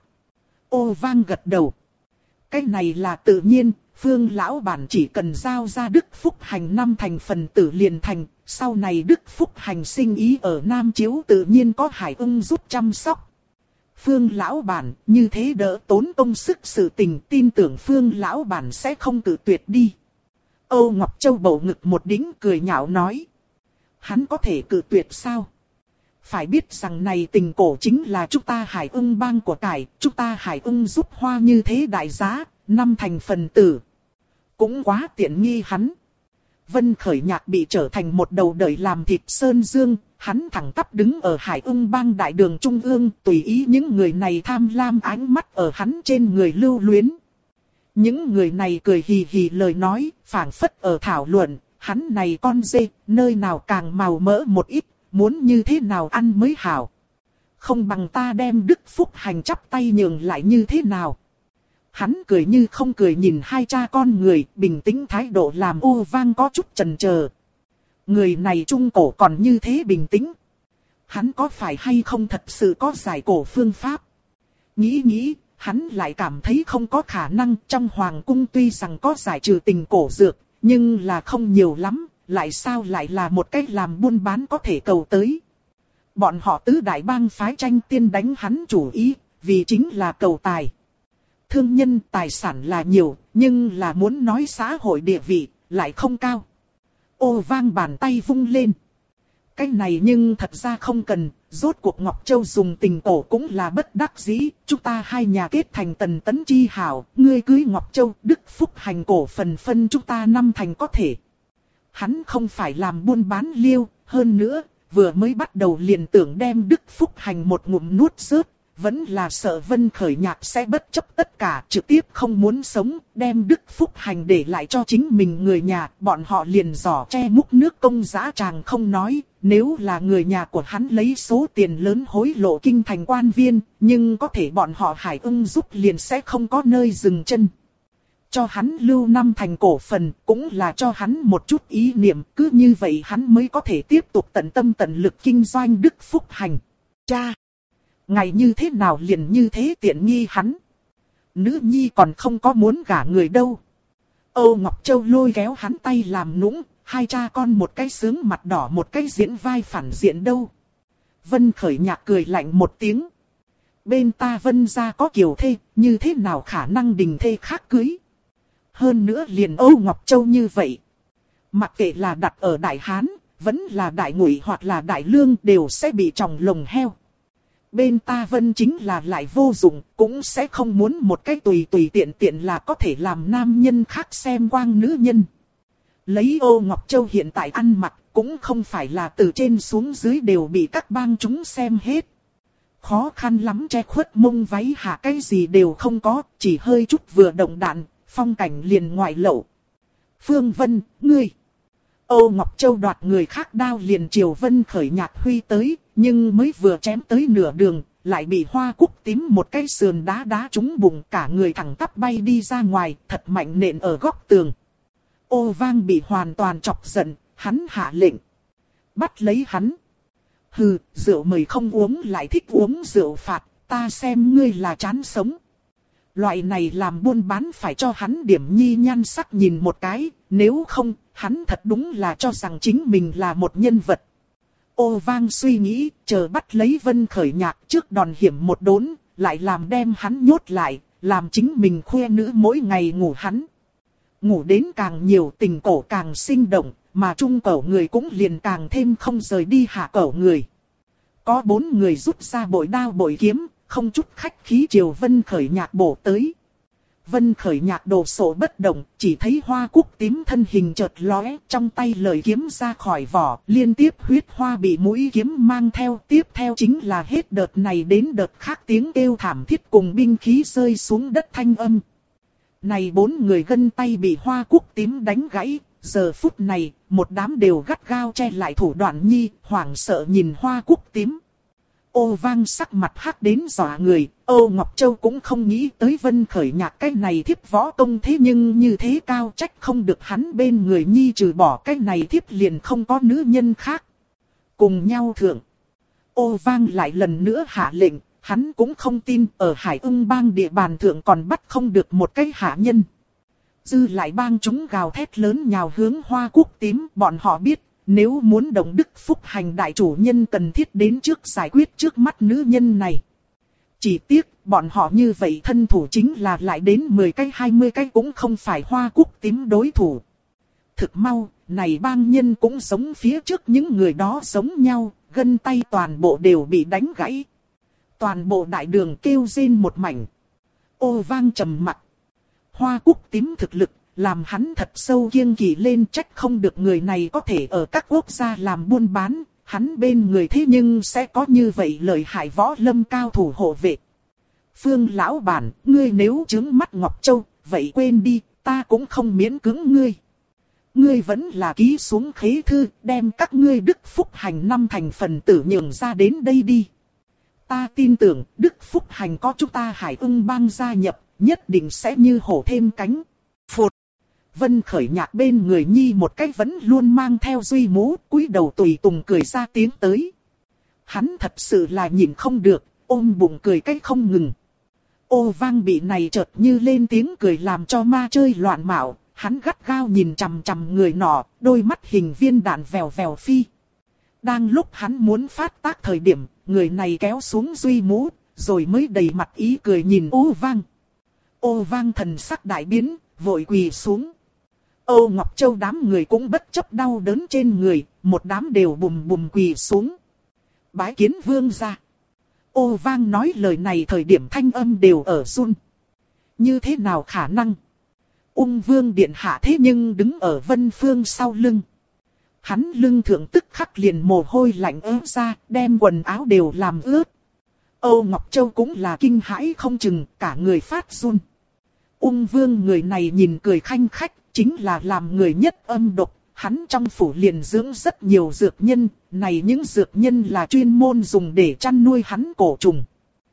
Ô Vang gật đầu. Cái này là tự nhiên, Phương lão bản chỉ cần giao ra Đức Phúc Hành 5 thành phần tử liền thành, sau này Đức Phúc Hành sinh ý ở Nam Chiếu tự nhiên có Hải Ưng giúp chăm sóc. Phương lão bản như thế đỡ tốn công sức sự tình, tin tưởng Phương lão bản sẽ không cự tuyệt đi. Âu Ngọc Châu bầu ngực một đĩnh cười nhạo nói. Hắn có thể cự tuyệt sao? Phải biết rằng này tình cổ chính là chúng ta Hải Ưng bang của cải, chúng ta Hải Ưng giúp Hoa như thế đại giá, 5 thành phần tử. Cũng quá tiện nghi hắn. Vân Khởi Nhạc bị trở thành một đầu đời làm thịt sơn dương, hắn thẳng tắp đứng ở Hải Ưng bang đại đường trung ương, tùy ý những người này tham lam ánh mắt ở hắn trên người lưu luyến. Những người này cười hì hì lời nói, phảng phất ở thảo luận, hắn này con dê, nơi nào càng màu mỡ một ít, muốn như thế nào ăn mới hảo. Không bằng ta đem Đức Phúc Hành chắp tay nhường lại như thế nào. Hắn cười như không cười nhìn hai cha con người, bình tĩnh thái độ làm Ô Vang có chút chần chờ. Người này trung cổ còn như thế bình tĩnh. Hắn có phải hay không thật sự có giải cổ phương pháp? Nghĩ, hắn lại cảm thấy không có khả năng. Trong hoàng cung tuy rằng có giải trừ tình cổ dược, nhưng là không nhiều lắm. Lại sao lại là một cách làm buôn bán có thể cầu tới. Bọn họ tứ đại bang phái tranh tiên đánh hắn chủ ý, vì chính là cầu tài. Thương nhân tài sản là nhiều, nhưng là muốn nói xã hội địa vị, lại không cao. Ô Vang bàn tay vung lên. Cái này nhưng thật ra không cần, rốt cuộc Ngọc Châu dùng tình cổ cũng là bất đắc dĩ. Chúng ta hai nhà kết thành tần tấn chi hảo, ngươi cưới Ngọc Châu, Đức Phúc Hành cổ phần phân chúng ta 5 thành có thể. Hắn không phải làm buôn bán liêu, hơn nữa, vừa mới bắt đầu liền tưởng đem Đức Phúc Hành một ngụm nuốt rớt. Vẫn là sợ Vân Khởi Nhạc sẽ bất chấp tất cả, trực tiếp không muốn sống, đem Đức Phúc Hành để lại cho chính mình người nhà, bọn họ liền giỏ che múc nước công dã tràng không nói, nếu là người nhà của hắn lấy số tiền lớn hối lộ kinh thành quan viên, nhưng có thể bọn họ Hải Ưng giúp liền sẽ không có nơi dừng chân. Cho hắn lưu 5 thành cổ phần, cũng là cho hắn một chút ý niệm, cứ như vậy hắn mới có thể tiếp tục tận tâm tận lực kinh doanh Đức Phúc Hành. Cha! Ngày như thế nào liền như thế tiện nghi hắn. Nữ nhi còn không có muốn gả người đâu. Âu Ngọc Châu lôi kéo hắn tay làm nũng, hai cha con một cái sướng mặt đỏ một cái diễn vai phản diện đâu. Vân Khởi Nhạc cười lạnh một tiếng. Bên ta Vân gia có kiều thê, như thế nào khả năng đình thê khác cưới. Hơn nữa liền Âu Ngọc Châu như vậy. Mặc kệ là đặt ở Đại Hán, vẫn là Đại Ngụy hoặc là Đại Lương đều sẽ bị tròng lồng heo. Bên ta Vân chính là lại vô dụng, cũng sẽ không muốn một cái tùy tiện là có thể làm nam nhân khác xem quang nữ nhân. Lấy Ô Ngọc Châu hiện tại ăn mặc, cũng không phải là từ trên xuống dưới đều bị các bang chúng xem hết. Khó khăn lắm che khuất mông váy hạ cái gì đều không có, chỉ hơi chút vừa động đạn, phong cảnh liền ngoại lậu. Phương Vân, ngươi! Âu Ngọc Châu đoạt người khác đao liền chiều Vân Khởi Nhạc huy tới, nhưng mới vừa chém tới nửa đường, lại bị hoa cúc tím một cái sườn đá trúng bụng, cả người thẳng tắp bay đi ra ngoài, thật mạnh nện ở góc tường. Ô Vang bị hoàn toàn chọc giận, hắn hạ lệnh. Bắt lấy hắn. Hừ, rượu mời không uống lại thích uống rượu phạt, ta xem ngươi là chán sống. Loại này làm buôn bán phải cho hắn điểm nhi nhan sắc nhìn một cái, nếu không, hắn thật đúng là cho rằng chính mình là một nhân vật. Ô Vang suy nghĩ, chờ bắt lấy Vân Khởi Nhạc trước đòn hiểm một đốn, lại làm đem hắn nhốt lại, làm chính mình khoe nữ mỗi ngày ngủ hắn. Ngủ đến càng nhiều tình cổ càng sinh động, mà trung cổ người cũng liền càng thêm không rời đi hạ cổ người. Có 4 người rút ra bội đao bội kiếm, không chút khách khí chiều Vân Khởi Nhạc bổ tới. Vân Khởi Nhạc đồ sộ bất động, chỉ thấy hoa cúc tím thân hình chợt lóe, trong tay lời kiếm ra khỏi vỏ, liên tiếp huyết hoa bị mũi kiếm mang theo. Tiếp theo chính là hết đợt này đến đợt khác tiếng kêu thảm thiết cùng binh khí rơi xuống đất thanh âm. Này 4 người gân tay bị hoa cúc tím đánh gãy, giờ phút này, một đám đều gắt gao che lại thủ đoạn nhi, hoảng sợ nhìn Hoa Cúc Tím. Ô Vang sắc mặt hắc đến dọa người, Ô Ngọc Châu cũng không nghĩ tới Vân Khởi Nhạc cái này thiếp võ công thế nhưng như thế cao, trách không được hắn bên người nhi trừ bỏ cái này thiếp liền không có nữ nhân khác. Cùng nhau thượng. Ô Vang lại lần nữa hạ lệnh, hắn cũng không tin ở Hải Ưng bang địa bàn thượng còn bắt không được một cái hạ nhân. Dư lại bang chúng gào thét lớn nhào hướng Hoa Cúc Tím, bọn họ biết, nếu muốn động đức phúc hành đại chủ nhân cần thiết đến trước giải quyết trước mắt nữ nhân này. Chỉ tiếc, bọn họ như vậy thân thủ chính là lại đến 10 cái 20 cái cũng không phải Hoa Cúc Tím đối thủ. Thực mau, này bang nhân cũng giống phía trước những người đó giống nhau, gân tay toàn bộ đều bị đánh gãy. Toàn bộ đại đường kêu rên một mảnh. Ô Vang trầm mặt. Hoa Cúc Tím thực lực, làm hắn thật sâu kiêng kỵ lên, trách không được người này có thể ở các quốc gia làm buôn bán, hắn bên người thế nhưng sẽ có như vậy lợi hại võ lâm cao thủ hộ vệ. Phương lão bản, ngươi nếu trướng mắt Ngọc Châu, vậy quên đi, ta cũng không miễn cưỡng ngươi. Ngươi vẫn là ký xuống khế thư, đem các ngươi đức phúc hành 5 thành phần tử nhường ra đến đây đi. Ta tin tưởng, đức phúc hành có chúng ta Hải Ưng bang gia nhập, nhất định sẽ như hổ thêm cánh. Phụt! Vân Khởi Nhạc bên người nhi một cách vẫn luôn mang theo duy mũ, cúi đầu tùy tùng cười ra tiếng tới. Hắn thật sự là nhìn không được, ôm bụng cười cách không ngừng. Ô Vang bị này chợt như lên tiếng cười làm cho ma chơi loạn mạo, hắn gắt gao nhìn chằm chằm người nọ, đôi mắt hình viên đạn vèo vèo phi. Đang lúc hắn muốn phát tác thời điểm, người này kéo xuống duy mũ, rồi mới đầy mặt ý cười nhìn Ô Vang. Ô Vang thần sắc đại biến, vội quỳ xuống. Ô Ngọc Châu đám người cũng bất chấp đau đớn trên người, một đám đều bùm bùm quỳ xuống. Bái kiến vương gia. Ô Vang nói lời này thời điểm thanh âm đều ở run. Như thế nào khả năng? Ung Vương điện hạ thế nhưng đứng ở Vân Phương sau lưng. Hắn lưng thượng tức khắc liền mồ hôi lạnh ướt ra, đem quần áo đều làm ướt. Ô Ngọc Châu cũng là kinh hãi không chừng, cả người phát run. Ung Vương người này nhìn cười khanh khách, chính là làm người nhất âm độc. Hắn trong phủ liền dưỡng rất nhiều dược nhân, này những dược nhân là chuyên môn dùng để chăn nuôi hắn cổ trùng.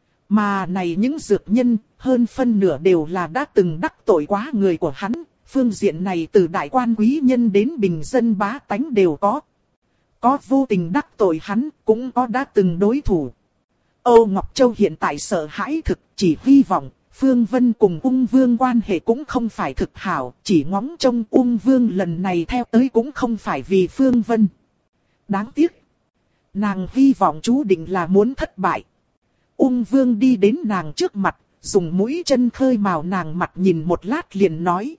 Mà này những dược nhân, hơn phân nửa đều là đã từng đắc tội quá người của hắn, phương diện này từ đại quan quý nhân đến bình dân bá tánh đều có. Có vô tình đắc tội hắn, cũng có đã từng đối thủ. Âu Ngọc Châu hiện tại sợ hãi thực, chỉ hy vọng Phương Vân cùng Ung Vương quan hệ cũng không phải thực hảo, chỉ ngóng trông Ung Vương lần này theo tới cũng không phải vì Phương Vân. Đáng tiếc, nàng hy vọng chú định là muốn thất bại. Ung Vương đi đến nàng trước mặt, dùng mũi chân khơi mào nàng mặt nhìn một lát liền nói.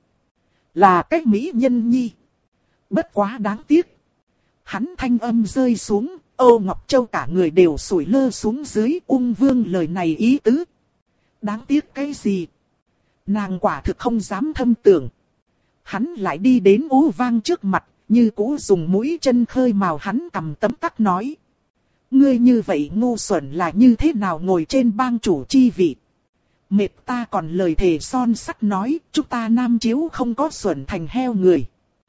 Là cái mỹ nhân nhi. Bất quá đáng tiếc. Hắn thanh âm rơi xuống, Âu Ngọc Châu cả người đều sủi lơ xuống dưới. Ung Vương lời này ý tứ. Đáng tiếc cái gì? Nàng quả thực không dám thâm tưởng. Hắn lại đi đến Ô Vang trước mặt, như cũ dùng mũi chân khơi mào hắn cầm tấm tắc nói. Ngươi như vậy ngu xuẩn là như thế nào ngồi trên bang chủ chi vị? Mệt ta còn lời thề son sắt nói, chúng ta Nam Chiếu không có xuẩn thành heo người.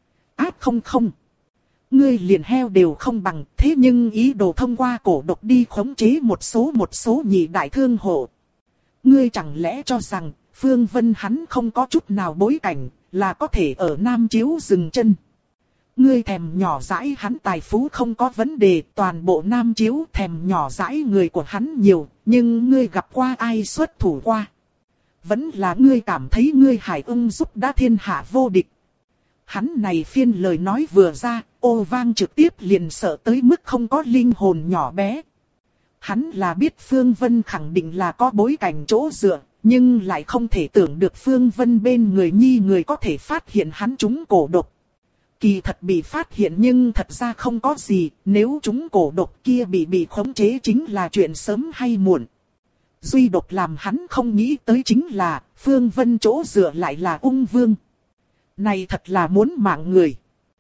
Ác không không. Ngươi liền heo đều không bằng, thế nhưng ý đồ thông qua cổ độc đi khống chế một số nhị đại thương hộ. Ngươi chẳng lẽ cho rằng, Phương Vân hắn không có chút nào bối cảnh, là có thể ở Nam Chiếu dừng chân. Ngươi thèm nhỏ dãi hắn tài phú không có vấn đề, toàn bộ Nam Chiếu thèm nhỏ dãi người của hắn nhiều, nhưng ngươi gặp qua ai xuất thủ qua. Vẫn là ngươi cảm thấy ngươi Hải Ưng giúp đã thiên hạ vô địch. Hắn này phiên lời nói vừa ra, Ô Vang trực tiếp liền sợ tới mức không có linh hồn nhỏ bé. Hắn là biết Phương Vân khẳng định là có bối cảnh chỗ dựa, nhưng lại không thể tưởng được Phương Vân bên người nhi người có thể phát hiện hắn trúng cổ độc. Kỳ thật bị phát hiện nhưng thật ra không có gì, nếu trúng cổ độc kia bị khống chế chính là chuyện sớm hay muộn. Duy độc làm hắn không nghĩ tới chính là, Phương Vân chỗ dựa lại là Ung Vương. Này thật là muốn mạng người.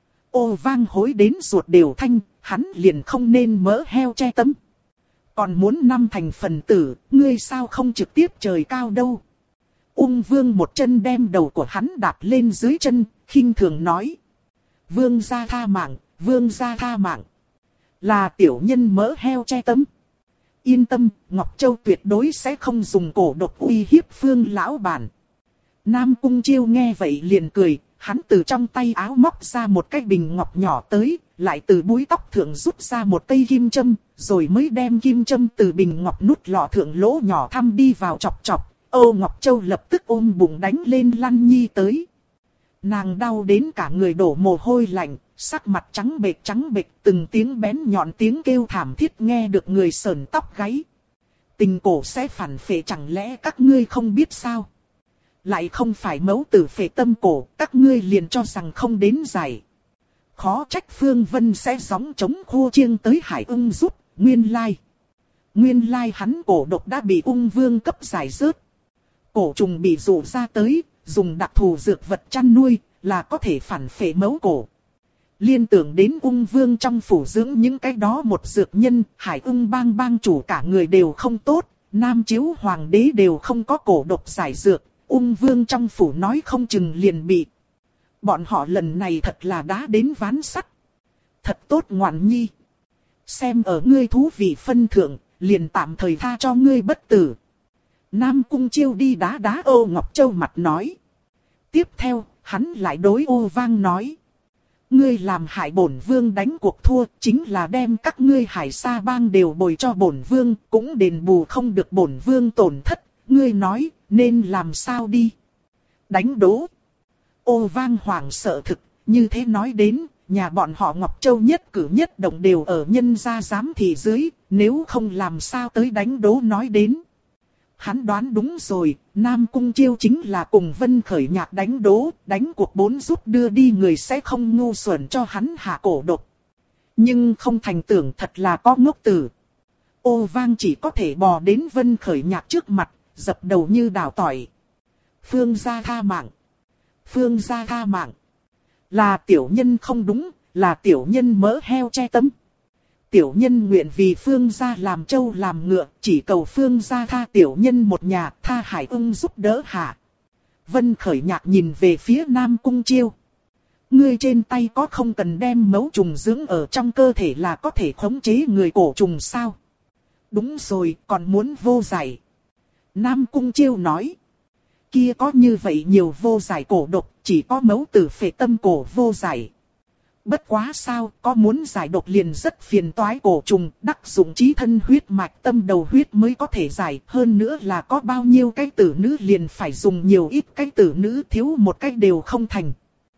Ô Vang hối đến ruột đều thanh, hắn liền không nên mỡ heo che tấm. Còn muốn 5 thành phần tử, ngươi sao không trực tiếp trời cao đâu. Ung Vương một chân đem đầu của hắn đạp lên dưới chân, khinh thường nói. Vương gia tha mạng, vương gia tha mạng. Là tiểu nhân mỡ heo che tấm. Yên tâm, Ngọc Châu tuyệt đối sẽ không dùng cổ độc uy hiếp Phương lão bản. Nam Cung Chiêu nghe vậy liền cười, hắn từ trong tay áo móc ra một cái bình ngọc nhỏ tới, lại từ búi tóc thượng rút ra một cây kim châm, rồi mới đem kim châm từ bình ngọc nút lọ thượng lỗ nhỏ thăm đi vào chọc chọc. Âu Ngọc Châu lập tức ôm bụng đánh lên lăn nhi tới. Nàng đau đến cả người đổ mồ hôi lạnh, sắc mặt trắng bệch, từng tiếng bén nhọn tiếng kêu thảm thiết nghe được người sởn tóc gáy. Tình cổ sẽ phản phệ, chẳng lẽ các ngươi không biết sao? Lại không phải mẫu tử phệ tâm cổ, các ngươi liền cho rằng không đến giải. Khó trách Phương Vân sẽ gióng chống khô chiêng tới Hải Ưng giúp, nguyên lai hắn cổ độc đã bị ung vương cấp giải rớt. Cổ trùng bị dụ ra tới, dùng đặc thù dược vật chăn nuôi, là có thể phản phệ mẫu cổ. Liên tưởng đến ung vương trong phủ dưỡng những cái đó một dược nhân, Hải Ưng bang chủ cả người đều không tốt, Nam Chiếu Hoàng đế đều không có cổ độc giải dược, ung vương trong phủ nói không chừng liền bị. Bọn họ lần này thật là đá đến ván sắt. Thật tốt ngoạn nhi. Xem ở ngươi thú vị phân thượng, liền tạm thời tha cho ngươi bất tử. Nam Cung Chiêu đi đá Âu Ngọc Châu mặt nói. Tiếp theo, hắn lại đối Ô Vang nói. Ngươi làm hại bổn vương đánh cuộc thua, chính là đem các ngươi Hải Sa bang đều bồi cho bổn vương, cũng đền bù không được bổn vương tổn thất. Ngươi nói, nên làm sao đi? Đánh đố. Ô Vang hoảng sợ thực, như thế nói đến, nhà bọn họ Ngọc Châu nhất cử nhất động đều ở nhân gia giám thị dưới, nếu không làm sao tới đánh đố nói đến. Hắn đoán đúng rồi, Nam Cung Chiêu chính là cùng Vân Khởi Nhạc đánh đố, đánh cuộc 4 rút đưa đi người sẽ không ngu xuẩn cho hắn hạ cổ độc. Nhưng không thành tưởng thật là có ngốc tử. Ô Vang chỉ có thể bò đến Vân Khởi Nhạc trước mặt, dập đầu như đào tỏi. Phương gia tha mạng. Phương gia tha mạng. Là tiểu nhân không đúng, là tiểu nhân mỡ heo che tấm. Tiểu nhân nguyện vì Phương gia làm trâu làm ngựa, chỉ cầu Phương gia tha tiểu nhân một nhà, tha Hải Ưng giúp đỡ hạ. Vân Khởi Nhạc nhìn về phía Nam Cung Chiêu. Ngươi trên tay có không cần đem mẫu trùng dưỡng ở trong cơ thể là có thể khống chế người cổ trùng sao? Đúng rồi, còn muốn vô giải. Nam Cung Chiêu nói. Kia có như vậy nhiều vô giải cổ độc, chỉ có mẫu tử phệ tâm cổ vô giải. Bất quá sao, có muốn giải độc liền rất phiền toái cổ trùng, đắc dụng chí thân huyết mạch tâm đầu huyết mới có thể giải. Hơn nữa là có bao nhiêu cái tử nữ liền phải dùng nhiều ít cái tử nữ, thiếu một cái đều không thành.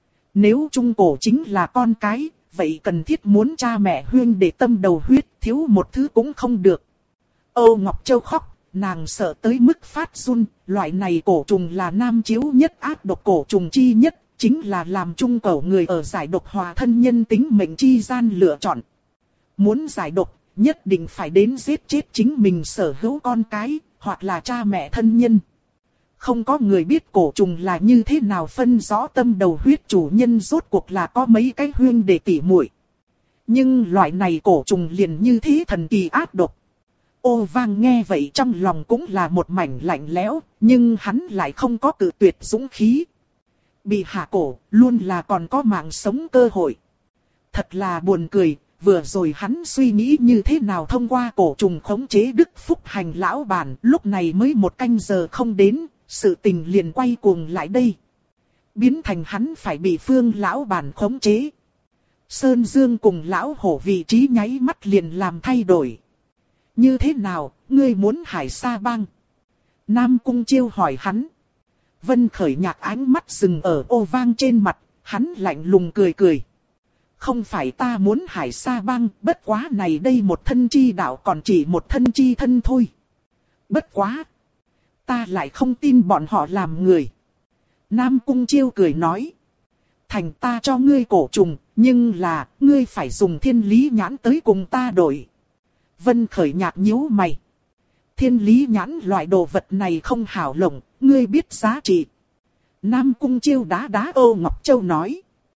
Nếu trung cổ chính là con cái, vậy cần thiết muốn cha mẹ huyên để tâm đầu huyết, thiếu một thứ cũng không được. Âu Ngọc Châu khóc, nàng sợ tới mức phát run, loại này cổ trùng là Nam Chiếu nhất ác độc cổ trùng chi nhất. Chính là làm trung cổ người ở giải độc hòa thân nhân tính mệnh chi gian lựa chọn. Muốn giải độc, nhất định phải đến giết chết chính mình sở hữu con cái, hoặc là cha mẹ thân nhân. Không có người biết cổ trùng là như thế nào phân rõ tâm đầu huyết chủ nhân rốt cuộc là có mấy cái huyên để tỉ muội. Nhưng loại này cổ trùng liền như thế thần kỳ ác độc. Ô Vang nghe vậy trong lòng cũng là một mảnh lạnh lẽo, nhưng hắn lại không có cự tuyệt dũng khí. Bị hạ cổ, luôn là còn có mạng sống cơ hội. Thật là buồn cười, vừa rồi hắn suy nghĩ như thế nào thông qua cổ trùng khống chế Đức Phúc Hành lão bản, lúc này mới 1 canh giờ không đến, sự tình liền quay cuồng lại đây. Biến thành hắn phải bị Phương lão bản khống chế. Sơn Dương cùng lão hổ vị trí nháy mắt liền làm thay đổi. Như thế nào, ngươi muốn Hải Sa bang? Nam Cung Chiêu hỏi hắn. Vân Khởi Nhạc ánh mắt dừng ở Ô Vang trên mặt, hắn lạnh lùng cười. Không phải ta muốn Hải Sa bang, bất quá này đây một thân chi đạo còn chỉ một thân chi thân thôi. Bất quá, ta lại không tin bọn họ làm người. Nam Cung Chiêu cười nói. Thành ta cho ngươi cổ trùng, nhưng là, ngươi phải dùng thiên lý nhãn tới cùng ta đổi. Vân Khởi Nhạc nhíu mày. Thiên lý nhãn loại đồ vật này không hảo lộng, ngươi biết giá trị. Nam Cung Chiêu đá Âu Ngọc Châu nói.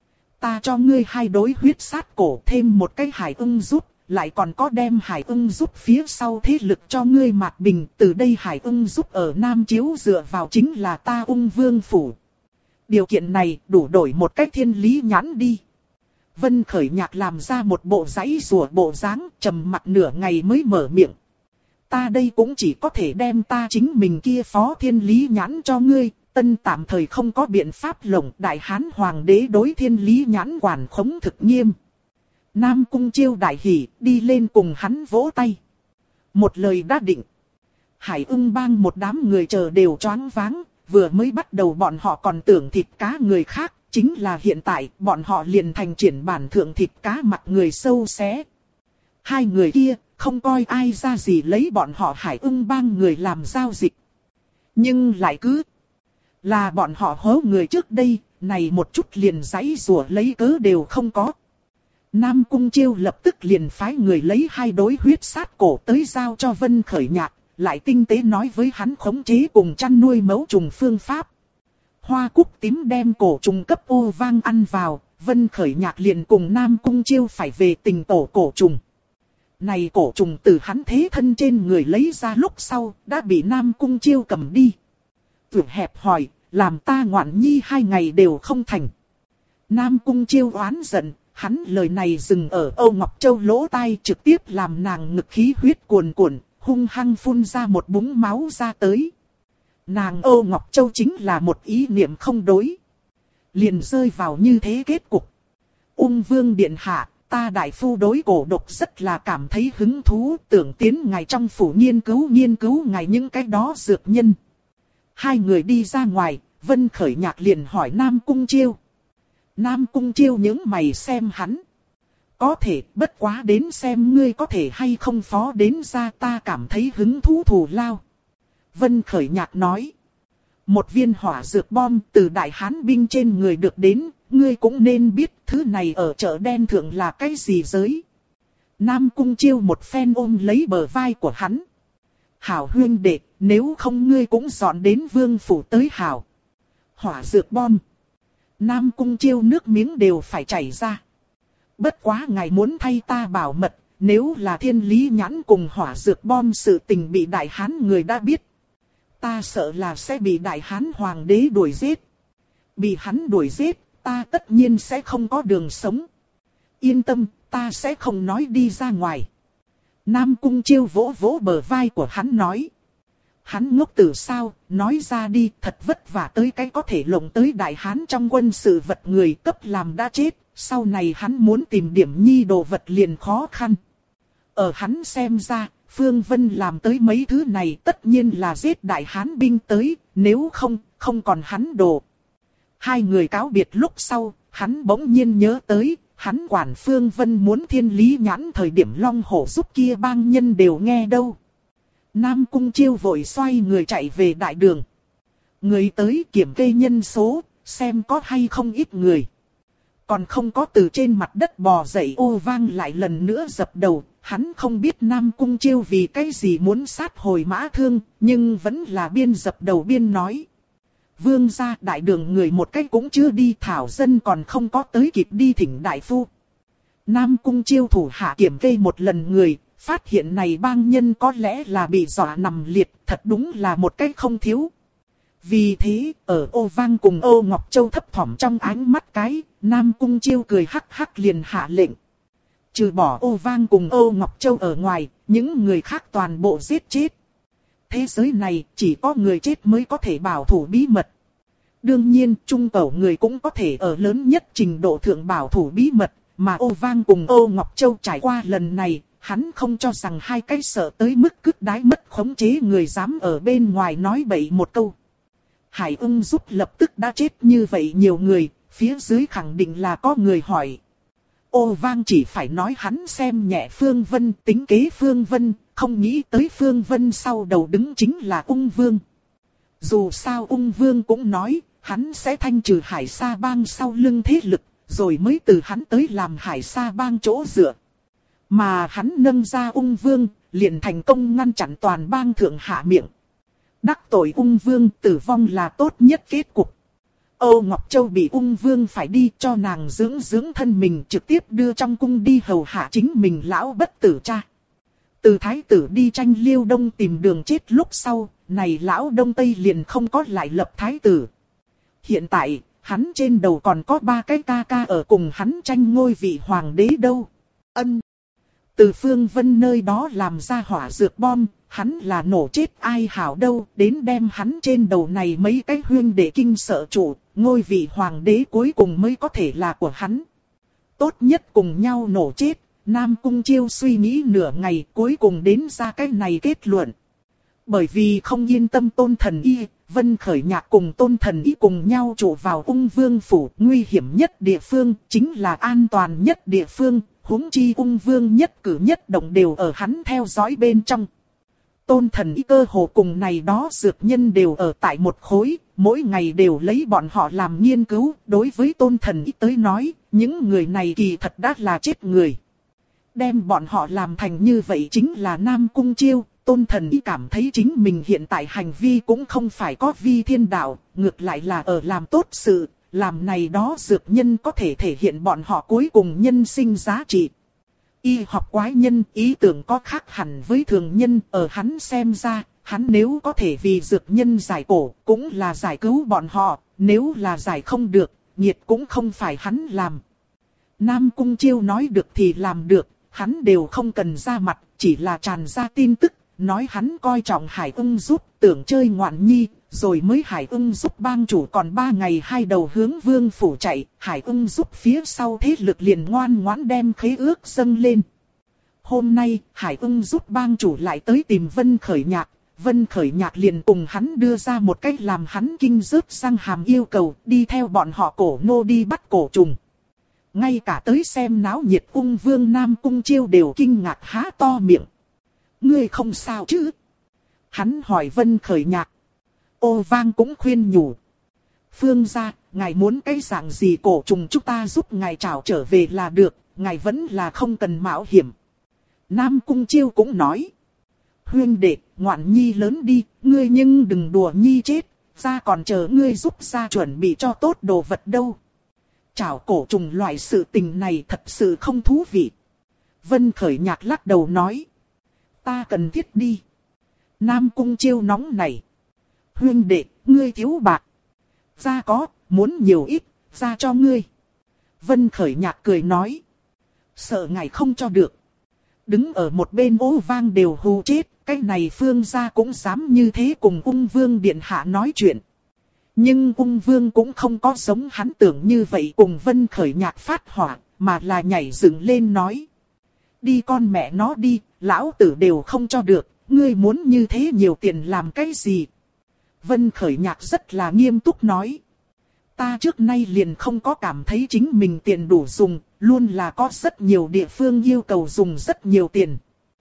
Ta cho ngươi 2 đối huyết sát cổ, thêm một cái Hải Ưng giúp, lại còn có đem Hải Ưng giúp phía sau thế lực cho ngươi Mạc Bình. Từ đây Hải Ưng giúp ở Nam Chiếu dựa vào chính là ta Ung Vương phủ. Điều kiện này đủ đổi một cách thiên lý nhãn đi. Vân Khởi Nhạc làm ra một bộ giãy giụa bộ dáng, trầm mặc nửa ngày mới mở miệng. Ta đây cũng chỉ có thể đem ta chính mình kia phó thiên lý nhãn cho ngươi, tân tạm thời không có biện pháp lồng đại hán hoàng đế đối thiên lý nhãn quản khống thực nghiêm. Nam Cung Chiêu đại hỉ, đi lên cùng hắn vỗ tay. Một lời đã định. Hải Ưng Bang một đám người chờ đều choáng váng, vừa mới bắt đầu bọn họ còn tưởng thịt cá người khác, chính là hiện tại bọn họ liền thành triển bản thượng thịt cá mặt người sâu xé. Hai người kia không coi ai ra gì lấy bọn họ Hải Ưng Bang người làm giao dịch. Nhưng lại cứ là bọn họ hố người trước đây, này một chút liền giãy rủa lấy cớ đều không có. Nam Cung Chiêu lập tức liền phái người lấy 2 đối huyết sát cổ tới giao cho Vân Khởi Nhạc, lại tinh tế nói với hắn khống chế cùng chăn nuôi mẫu trùng phương pháp. Hoa cúc tím đem cổ trùng cấp ô vang ăn vào, Vân Khởi Nhạc liền cùng Nam Cung Chiêu phải về tình tổ cổ trùng. Này cổ trùng từ hắn thế thân trên người lấy ra lúc sau, đã bị Nam Cung Chiêu cầm đi. Tưởng hẹp hỏi, làm ta ngoạn nhi 2 ngày đều không thành. Nam Cung Chiêu oán giận, hắn lời này dừng ở Âu Ngọc Châu lỗ tai trực tiếp làm nàng ngực khí huyết cuồn cuộn, hung hăng phun ra một búng máu ra tới. Nàng Âu Ngọc Châu chính là một ý niệm không đối. Liền rơi vào như thế kết cục. Ung Vương Điện Hạ, ta đại phu đối cổ độc rất là cảm thấy hứng thú, tưởng tiến ngài trong phủ nghiên cứu ngài những cái đó dược nhân. 2 người đi ra ngoài, Vân Khởi Nhạc liền hỏi Nam Cung Chiêu. Nam Cung Chiêu những mày xem hắn. Có thể, bất quá đến xem ngươi có thể hay không phó đến ra, ta cảm thấy hứng thú thù lao. Vân Khởi Nhạc nói. Một viên hỏa dược bom từ đại hán binh trên người được đến, ngươi cũng nên biết thứ này ở chợ đen thượng là cái gì giới. Nam Cung Chiêu một phen ôm lấy bờ vai của hắn. Hảo huynh đệ, nếu không ngươi cũng dọn đến vương phủ tới hảo. Hỏa dược bom. Nam Cung Chiêu nước miếng đều phải chảy ra. Bất quá ngài muốn thay ta bảo mật, nếu là thiên lý nhãn cùng hỏa dược bom sự tình bị đại hán người đã biết. Ta sợ là sẽ bị đại hán hoàng đế đuổi giết. Bị hắn đuổi giết, ta tất nhiên sẽ không có đường sống. Yên tâm, ta sẽ không nói đi ra ngoài. Nam Cung Chiêu vỗ vỗ bờ vai của hắn nói. Hắn ngốc tử sao, nói ra đi, thật vất vả tới cái có thể lộng tới đại hán trong quân sự vật người cấp làm đã chết, sau này hắn muốn tìm điểm nhi đồ vật liền khó khăn. Ở hắn xem ra, Phương Vân làm tới mấy thứ này tất nhiên là giết đại hán binh tới, nếu không, không còn hắn đồ. 2 người cáo biệt lúc sau, hắn bỗng nhiên nhớ tới, hắn quản Phương Vân muốn thiên lý nhãn thời điểm long hổ giúp kia bang nhân đều nghe đâu. Nam Cung Chiêu vội xoay người chạy về đại đường. Người tới kiểm kê nhân số, xem có hay không ít người. Còn không có từ trên mặt đất bò dậy ô vang lại lần nữa dập đầu. Hắn không biết Nam Cung Chiêu vì cái gì muốn sát hồi Mã Thương, nhưng vẫn là biên dập đầu biên nói. Vương gia đại đường người một cách cũng chưa đi, thảo dân còn không có tới kịp đi thỉnh đại phu. Nam Cung Chiêu thủ hạ kiểm kê một lần người, phát hiện này bang nhân có lẽ là bị dọa nằm liệt, thật đúng là một cách không thiếu. Vì thế, ở Ô Vang cùng Ô Ngọc Châu thấp thỏm trong ánh mắt cái, Nam Cung Chiêu cười hắc hắc liền hạ lệnh. Trừ bỏ Ô Vang cùng Ô Ngọc Châu ở ngoài, những người khác toàn bộ giết chết. Thế giới này chỉ có người chết mới có thể bảo thủ bí mật. Đương nhiên, trung cầu người cũng có thể ở lớn nhất trình độ thượng bảo thủ bí mật, mà Ô Vang cùng Ô Ngọc Châu trải qua lần này, hắn không cho rằng 2 cái sợ tới mức cứt đái mất khống chế người dám ở bên ngoài nói bậy một câu. Hải Ưng giúp lập tức đã chết như vậy nhiều người, phía dưới khẳng định là có người hỏi. Ô Vang chỉ phải nói hắn xem nhẹ Phương Vân, tính kế Phương Vân, không nghĩ tới Phương Vân sau đầu đứng chính là Ung Vương. Dù sao Ung Vương cũng nói, hắn sẽ thanh trừ Hải Sa Bang sau lưng thế lực, rồi mới từ hắn tới làm Hải Sa Bang chỗ dựa. Mà hắn nâng ra Ung Vương, liền thành công ngăn chặn toàn bang thượng hạ miệng. Đắc tội Ung Vương, tử vong là tốt nhất kết cục. Âu Ngọc Châu bị Ung Vương phải đi cho nàng dưỡng thân mình, trực tiếp đưa trong cung đi hầu hạ chính mình lão bất tử cha. Từ thái tử đi tranh Liêu Đông tìm đường chết lúc sau, này lão Đông Tây liền không có lại lập thái tử. Hiện tại, hắn trên đầu còn có 3 cái ca ca ở cùng hắn tranh ngôi vị hoàng đế đâu. Ân. Từ Phương Vân nơi đó làm ra hỏa dược bom, hắn là nổ chết ai hảo đâu, đến đem hắn trên đầu này mấy cái huyên để kinh sợ chủ, ngôi vị hoàng đế cuối cùng mới có thể là của hắn. Tốt nhất cùng nhau nổ chết, Nam Cung Chiêu suy nghĩ nửa ngày cuối cùng đến ra cái này kết luận. Bởi vì không yên tâm Tôn Thần Y, Vân Khởi Nhạc cùng Tôn Thần Y cùng nhau trụ vào Ung Vương phủ, nguy hiểm nhất địa phương chính là an toàn nhất địa phương, huống chi Ung Vương nhất cử nhất động đều ở hắn theo dõi bên trong. Tôn Thần Y cơ hồ cùng này đó dược nhân đều ở tại một khối, mỗi ngày đều lấy bọn họ làm nghiên cứu, đối với Tôn Thần Y tới nói, những người này kỳ thật đã là chết người. Đem bọn họ làm thành như vậy chính là Nam Cung Chiêu. Tôn Thần Y cảm thấy chính mình hiện tại hành vi cũng không phải có vi thiên đạo, ngược lại là ở làm tốt sự, làm này đó dược nhân có thể thể hiện bọn họ cuối cùng nhân sinh giá trị. Y học quái nhân ý tưởng có khác hẳn với thường nhân, ở hắn xem ra, hắn nếu có thể vì dược nhân giải cổ, cũng là giải cứu bọn họ, nếu là giải không được, nghiệt cũng không phải hắn làm. Nam Cung Chiêu nói được thì làm được, hắn đều không cần ra mặt, chỉ là tràn ra tin tức. Nói hắn coi trọng Hải Ưng giúp, tưởng chơi ngoạn nhi, rồi mới Hải Ưng giúp bang chủ còn 3 ngày 2 đầu hướng vương phủ chạy, Hải Ưng giúp phía sau thế lực liền ngoan ngoãn đem khế ước dâng lên. Hôm nay, Hải Ưng giúp bang chủ lại tới tìm Vân Khởi Nhạc, Vân Khởi Nhạc liền cùng hắn đưa ra một cách làm hắn kinh rớt răng hàm yêu cầu, đi theo bọn họ cổ nô đi bắt cổ trùng. Ngay cả tới xem náo nhiệt Ung Vương Nam Cung Chiêu đều kinh ngạc há to miệng. Ngươi không sao chứ? Hắn hỏi Vân Khởi Nhạc. Ô Vang cũng khuyên nhủ. Phương gia, ngài muốn cái dạng gì cổ trùng chúng ta giúp ngài trảo trở về là được, ngài vẫn là không cần mạo hiểm. Nam Cung Chiêu cũng nói. Huyên đệ, ngoạn nhi lớn đi, ngươi nhưng đừng đùa nhi chết, gia còn chờ ngươi giúp gia chuẩn bị cho tốt đồ vật đâu. Trảo cổ trùng loại sự tình này thật sự không thú vị. Vân Khởi Nhạc lắc đầu nói. Ta cần thiết đi. Nam Cung Chiêu nóng này. Huyên đệ, ngươi thiếu bạc. Gia có, muốn nhiều ít, gia cho ngươi. Vân Khởi Nhạc cười nói. Sợ ngài không cho được. Đứng ở một bên Ô Vang đều hù chết. Cái này Phương gia cũng dám như thế cùng Ung Vương điện hạ nói chuyện. Nhưng Ung Vương cũng không có giống hắn tưởng như vậy cùng Vân Khởi Nhạc phát hỏa, mà là nhảy dựng lên nói. Đi con mẹ nó đi, lão tử đều không cho được, ngươi muốn như thế nhiều tiền làm cái gì? Vân Khởi Nhạc rất là nghiêm túc nói. Ta trước nay liền không có cảm thấy chính mình tiền đủ dùng, luôn là có rất nhiều địa phương yêu cầu dùng rất nhiều tiền.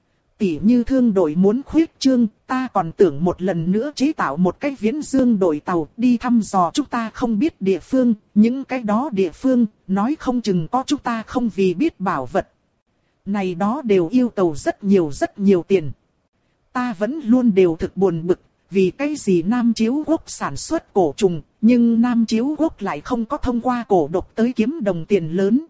Tỉ như thương đội muốn khuyết trương, ta còn tưởng một lần nữa chế tạo một cái viễn dương đội tàu đi thăm dò chúng ta không biết địa phương, những cái đó địa phương, nói không chừng có chúng ta không vì biết bảo vật. Này đó đều yêu cầu rất nhiều tiền. Ta vẫn luôn đều thực buồn bực, vì cái gì Nam Chiếu Quốc sản xuất cổ trùng, nhưng Nam Chiếu Quốc lại không có thông qua cổ độc tới kiếm đồng tiền lớn.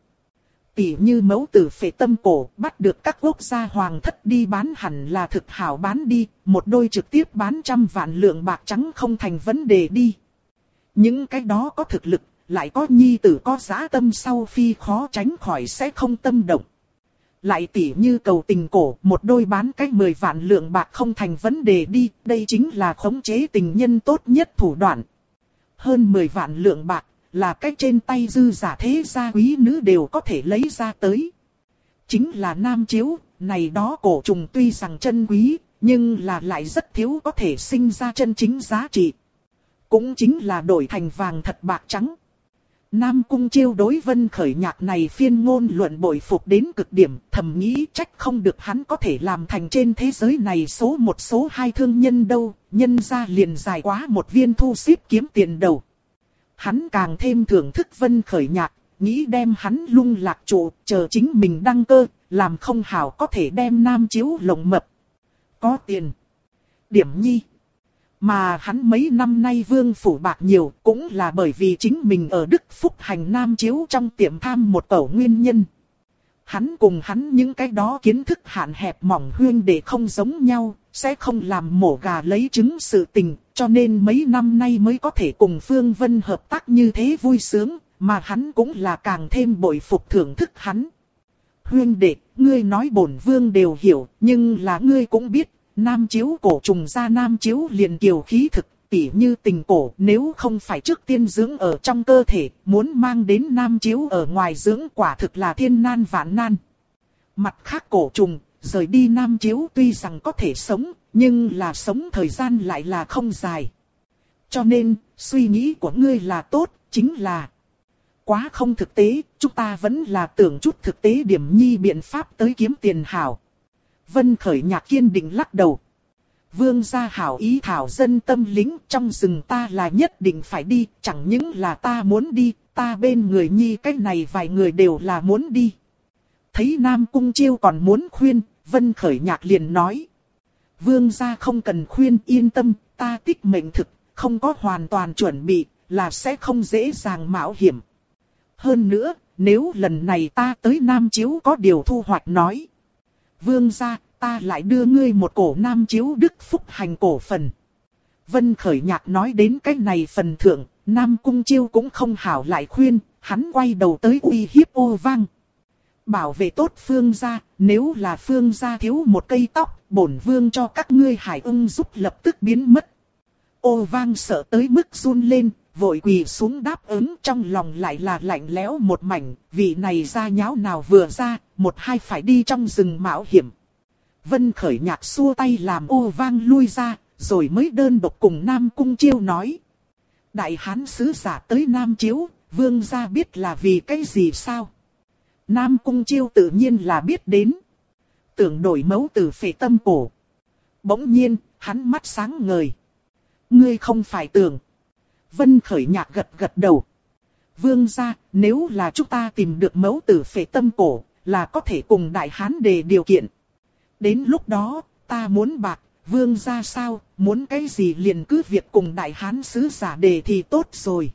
Tỉ như mẫu tử phệ tâm cổ, bắt được các quốc gia hoàng thất đi bán hẳn là thực hảo bán đi, một đôi trực tiếp bán 100 vạn lượng bạc trắng không thành vấn đề đi. Những cái đó có thực lực, lại có nhi tử có dã tâm sau phi khó tránh khỏi sẽ không tâm động. Lại tỉ như cầu tình cổ, một đôi bán cách 10 vạn lượng bạc không thành vấn đề đi, đây chính là khống chế tình nhân tốt nhất thủ đoạn. Hơn 10 vạn lượng bạc, là cách trên tay dư giả thế gia quý nữ đều có thể lấy ra tới. Chính là Nam Chiếu, này đó cổ trùng tuy rằng chân quý, nhưng là lại rất thiếu có thể sinh ra chân chính giá trị. Cũng chính là đổi thành vàng thật bạc trắng. Nam Cung Chiêu đối Vân Khởi Nhạc này phiên ngôn luận bội phục đến cực điểm, thầm nghĩ trách không được hắn có thể làm thành trên thế giới này số 1 số 2 thương nhân đâu, nhân ra liền dài quá một viên thu xếp kiếm tiền đầu. Hắn càng thêm thưởng thức Vân Khởi Nhạc, nghĩ đem hắn lung lạc trụ, chờ chính mình đăng cơ, làm không hảo có thể đem Nam Chiếu lộng mập. Có tiền. Điểm nhi. Mà hắn mấy năm nay vương phủ bạc nhiều cũng là bởi vì chính mình ở Đức Phúc hành Nam Chiếu trong tiệm tham một cẩu nguyên nhân. Hắn cùng hắn những cái đó kiến thức hạn hẹp mỏng huyên để không giống nhau, sẽ không làm mổ gà lấy trứng sự tình, cho nên mấy năm nay mới có thể cùng Phương Vân hợp tác như thế vui sướng, mà hắn cũng là càng thêm bội phục thưởng thức hắn. Huyên đệ, ngươi nói bổn vương đều hiểu, nhưng là ngươi cũng biết, nam chiếu cổ trùng ra nam chiếu liền kiều khí thực, tỉ như tình cổ, nếu không phải trước tiên dưỡng ở trong cơ thể, muốn mang đến nam chiếu ở ngoài dưỡng quả thực là thiên nan vạn nan. Mặt khác cổ trùng, rời đi nam chiếu tuy rằng có thể sống, nhưng là sống thời gian lại là không dài. Cho nên, suy nghĩ của ngươi là tốt, chính là quá không thực tế, chúng ta vẫn là tưởng chút thực tế điểm nhi biện pháp tới kiếm tiền hảo. Vân Khởi Nhạc kiên định lắc đầu. Vương gia hảo ý thảo dân tâm lính, trong rừng ta là nhất định phải đi, chẳng những là ta muốn đi, ta bên người nhi cách này vài người đều là muốn đi. Thấy Nam Cung Chiêu còn muốn khuyên, Vân Khởi Nhạc liền nói. Vương gia không cần khuyên, yên tâm, ta tích mệnh thực, không có hoàn toàn chuẩn bị, là sẽ không dễ dàng mạo hiểm. Hơn nữa, nếu lần này ta tới Nam Chiếu có điều thu hoạch nói. Vương gia, ta lại đưa ngươi một cổ Nam Chiếu Đức Phúc hành cổ phần. Vân Khởi Nhạc nói đến cái này phần thượng, Nam Cung Chiêu cũng không hảo lại khuyên, hắn quay đầu tới uy hiếp Ô Vang. Bảo vệ tốt Phương gia, nếu là Phương gia thiếu một cây tóc, bổn vương cho các ngươi hải ưng giúp lập tức biến mất. Ô Vang sợ tới mức run lên, vội quỳ xuống đáp ứng, trong lòng lại là lạnh lẽo một mảnh, vị này ra nháo nào vừa ra, một hai phải đi trong rừng mạo hiểm. Vân Khởi Nhạc xua tay làm Ô Vang lui ra, rồi mới đơn độc cùng Nam Cung Chiêu nói. Đại hán sứ giả tới Nam Chiếu, vương gia biết là vì cái gì sao? Nam Cung Chiêu tự nhiên là biết đến. Tưởng đổi mẫu tử phệ tâm cổ. Bỗng nhiên, hắn mắt sáng ngời. Ngươi không phải tưởng. Vân Khởi Nhạc gật gật đầu. Vương gia, nếu là chúng ta tìm được mẫu tử phệ tâm cổ, là có thể cùng đại hán đề điều kiện. Đến lúc đó, ta muốn bạc, vương gia sao, muốn cái gì liền cứ việc cùng đại hán sứ giả đề thì tốt rồi.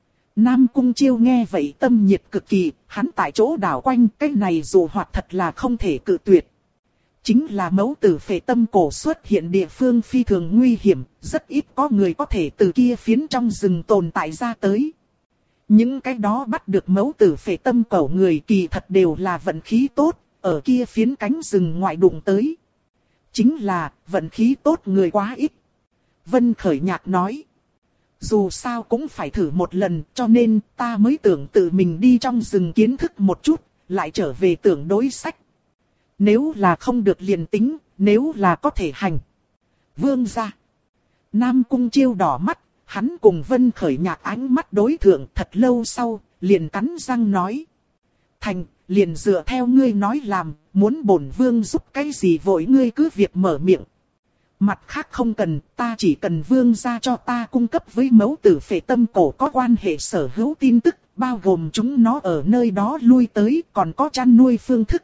Nam Cung Chiêu nghe vậy tâm nhiệt cực kỳ, hắn tại chỗ đảo quanh, cái này dù hoạt thật là không thể cự tuyệt. Chính là mẫu tử phệ tâm cổ xuất hiện địa phương phi thường nguy hiểm, rất ít có người có thể từ kia phiến trong rừng tồn tại ra tới. Những cái đó bắt được mẫu tử phệ tâm cổ người kỳ thật đều là vận khí tốt, ở kia phiến cánh rừng ngoại đụng tới. Chính là, vận khí tốt người quá ít. Vân Khởi Nhạc nói. Dù sao cũng phải thử một lần, cho nên ta mới tưởng tự mình đi trong rừng kiến thức một chút, lại trở về tưởng đối sách. Nếu là không được liền tính, nếu là có thể hành. Vương gia. Nam Cung Chiêu đỏ mắt, hắn cùng Vân Khởi Nhạc ánh mắt đối thượng thật lâu sau, liền cắn răng nói. Thành, liền dựa theo ngươi nói làm, muốn bổn vương giúp cái gì vội ngươi cứ việc mở miệng. Mặt khác không cần, ta chỉ cần vương gia cho ta cung cấp với mẫu tử phệ tâm cổ có quan hệ sở hữu tin tức, bao gồm chúng nó ở nơi đó lui tới, còn có chăn nuôi phương thức.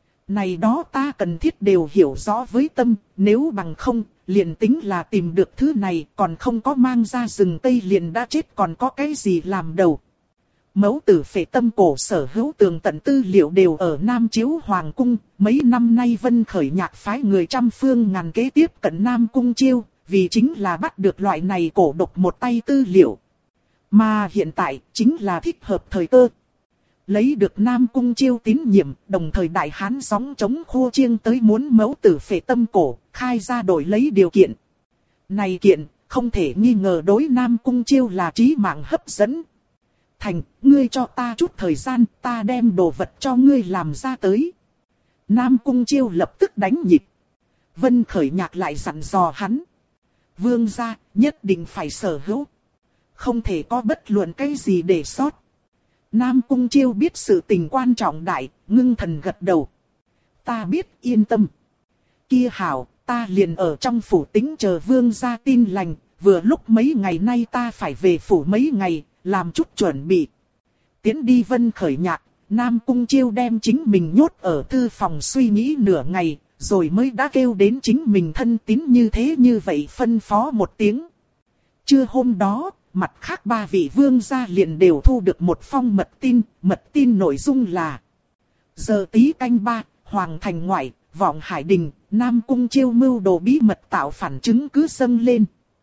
Này đó ta cần thiết đều hiểu rõ với tâm, nếu bằng không, liền tính là tìm được thứ này, còn không có mang ra rừng Tây liền đã chết còn có cái gì làm đầu. Mẫu tử phệ tâm cổ sở hữu tường tận tư liệu đều ở Nam Chiếu Hoàng Cung, mấy năm nay Vân Khởi Nhạc phái người trăm phương ngàn kế tiếp cận Nam Cung Chiêu, vì chính là bắt được loại này cổ độc một tay tư liệu. Mà hiện tại, chính là thích hợp thời cơ. Lấy được Nam Cung Chiêu tín nhiệm, đồng thời đại hán gióng chống khô chiêng tới muốn mẫu tử phệ tâm cổ, khai ra đổi lấy điều kiện. Này kiện, không thể nghi ngờ đối Nam Cung Chiêu là trí mạng hấp dẫn. Thành, ngươi cho ta chút thời gian, ta đem đồ vật cho ngươi làm ra tới. Nam Cung Chiêu lập tức đánh nhịp. Vân Khởi Nhạc lại dặn dò hắn. Vương gia, nhất định phải sở hữu. Không thể có bất luận cái gì để sót. Nam Cung Chiêu biết sự tình quan trọng đại, ngưng thần gật đầu. Ta biết, yên tâm. Kia hảo, ta liền ở trong phủ tính chờ vương gia tin lành. Vừa lúc mấy ngày nay ta phải về phủ mấy ngày, làm chút chuẩn bị. Tiến đi Vân Khởi Nhạc, Nam Cung Chiêu đem chính mình nhốt ở thư phòng suy nghĩ nửa ngày, rồi mới đã kêu đến chính mình thân tín như thế như vậy phân phó một tiếng. Trưa hôm đó, mặt khác ba vị vương gia liền đều thu được một phong mật tin nội dung là: Giờ tí canh 3, Hoàng thành ngoại, Vọng Hải Đình, Nam Cung Chiêu mưu đồ bí mật tạo phản chứng cứ dâng lên.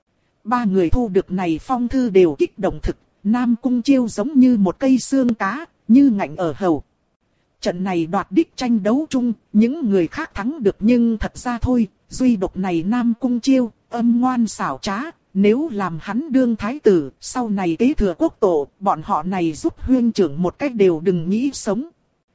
Ba người thu được này phong thư đều kích động thực, Nam Cung Chiêu giống như một cây xương cá, như ngạnh ở hầu. Trận này đoạt đích tranh đấu chung, những người khác thắng được nhưng thật ra thôi, duy độc này Nam Cung Chiêu, âm ngoan xảo trá, nếu làm hắn đương thái tử, sau này kế thừa quốc tổ, bọn họ này giúp huyên trưởng một cách đều đừng nghĩ sống.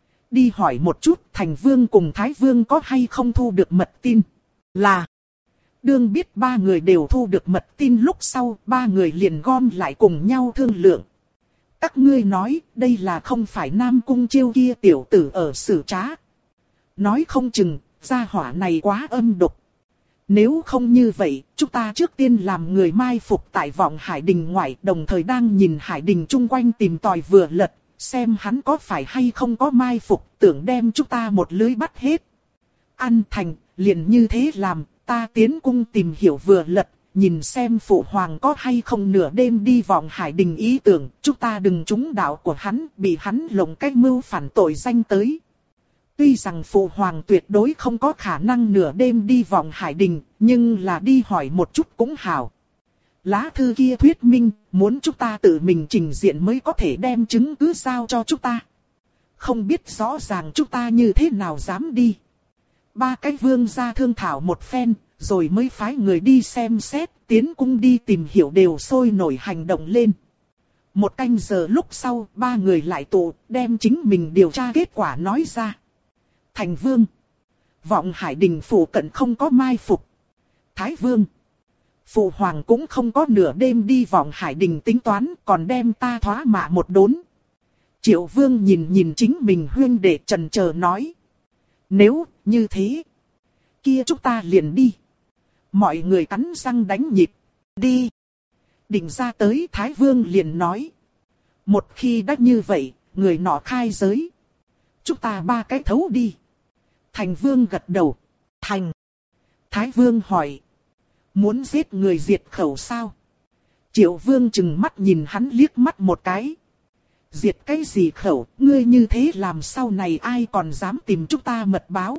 Đi hỏi một chút, Thành Vương cùng Thái Vương có hay không thu được mật tin? Là, đương biết ba người đều thu được mật tin lúc sau, ba người liền gom lại cùng nhau thương lượng. Các ngươi nói, đây là không phải Nam Cung Chiêu kia tiểu tử ở xử trá. Nói không chừng, gia hỏa này quá âm độc. Nếu không như vậy, chúng ta trước tiên làm người mai phục tại Vọng Hải Đình ngoại, đồng thời đang nhìn Hải Đình chung quanh tìm tòi vừa lật, xem hắn có phải hay không có mai phục, tưởng đem chúng ta một lưới bắt hết. An thành, liền như thế làm, ta tiến cung tìm hiểu vừa lật, nhìn xem phụ hoàng có hay không nửa đêm đi Vọng Hải Đình ý tưởng, chúng ta đừng trúng đạo của hắn, bị hắn lộng cách mưu phản tội danh tới. Tuy rằng phụ hoàng tuyệt đối không có khả năng nửa đêm đi Vọng Hải Đình, nhưng là đi hỏi một chút cũng hảo. Lá thư kia thuyết minh, muốn chúng ta tự mình trình diện mới có thể đem chứng cứ giao cho chúng ta. Không biết rõ ràng chúng ta như thế nào dám đi. Ba cái vương gia thương thảo một phen, rồi mới phái người đi xem xét, tiến cung đi tìm hiểu đều sôi nổi hành động lên. Một canh giờ lúc sau, ba người lại tụ, đem chính mình điều tra kết quả nói ra. Thành Vương, Vọng Hải Đình phủ cận không có mai phục. Thái Vương, phụ hoàng cũng không có nửa đêm đi Vọng Hải Đình tính toán, còn đem ta thoá mạ một đốn. Triệu Vương nhìn chính mình huyên đệ chần chờ nói. Nếu như thế, kia chúng ta liền đi. Mọi người cắn răng đánh nhịp. Đi. Định ra tới Thái Vương liền nói. Một khi đã như vậy, người nọ khai giới. Chúng ta ba cái thấu đi. Thành Vương gật đầu. Thành. Thái Vương hỏi. Muốn giết người diệt khẩu sao? Triệu Vương chừng mắt nhìn hắn liếc mắt một cái. Diệt cái gì khẩu, ngươi như thế làm sau này ai còn dám tìm chúng ta mật báo.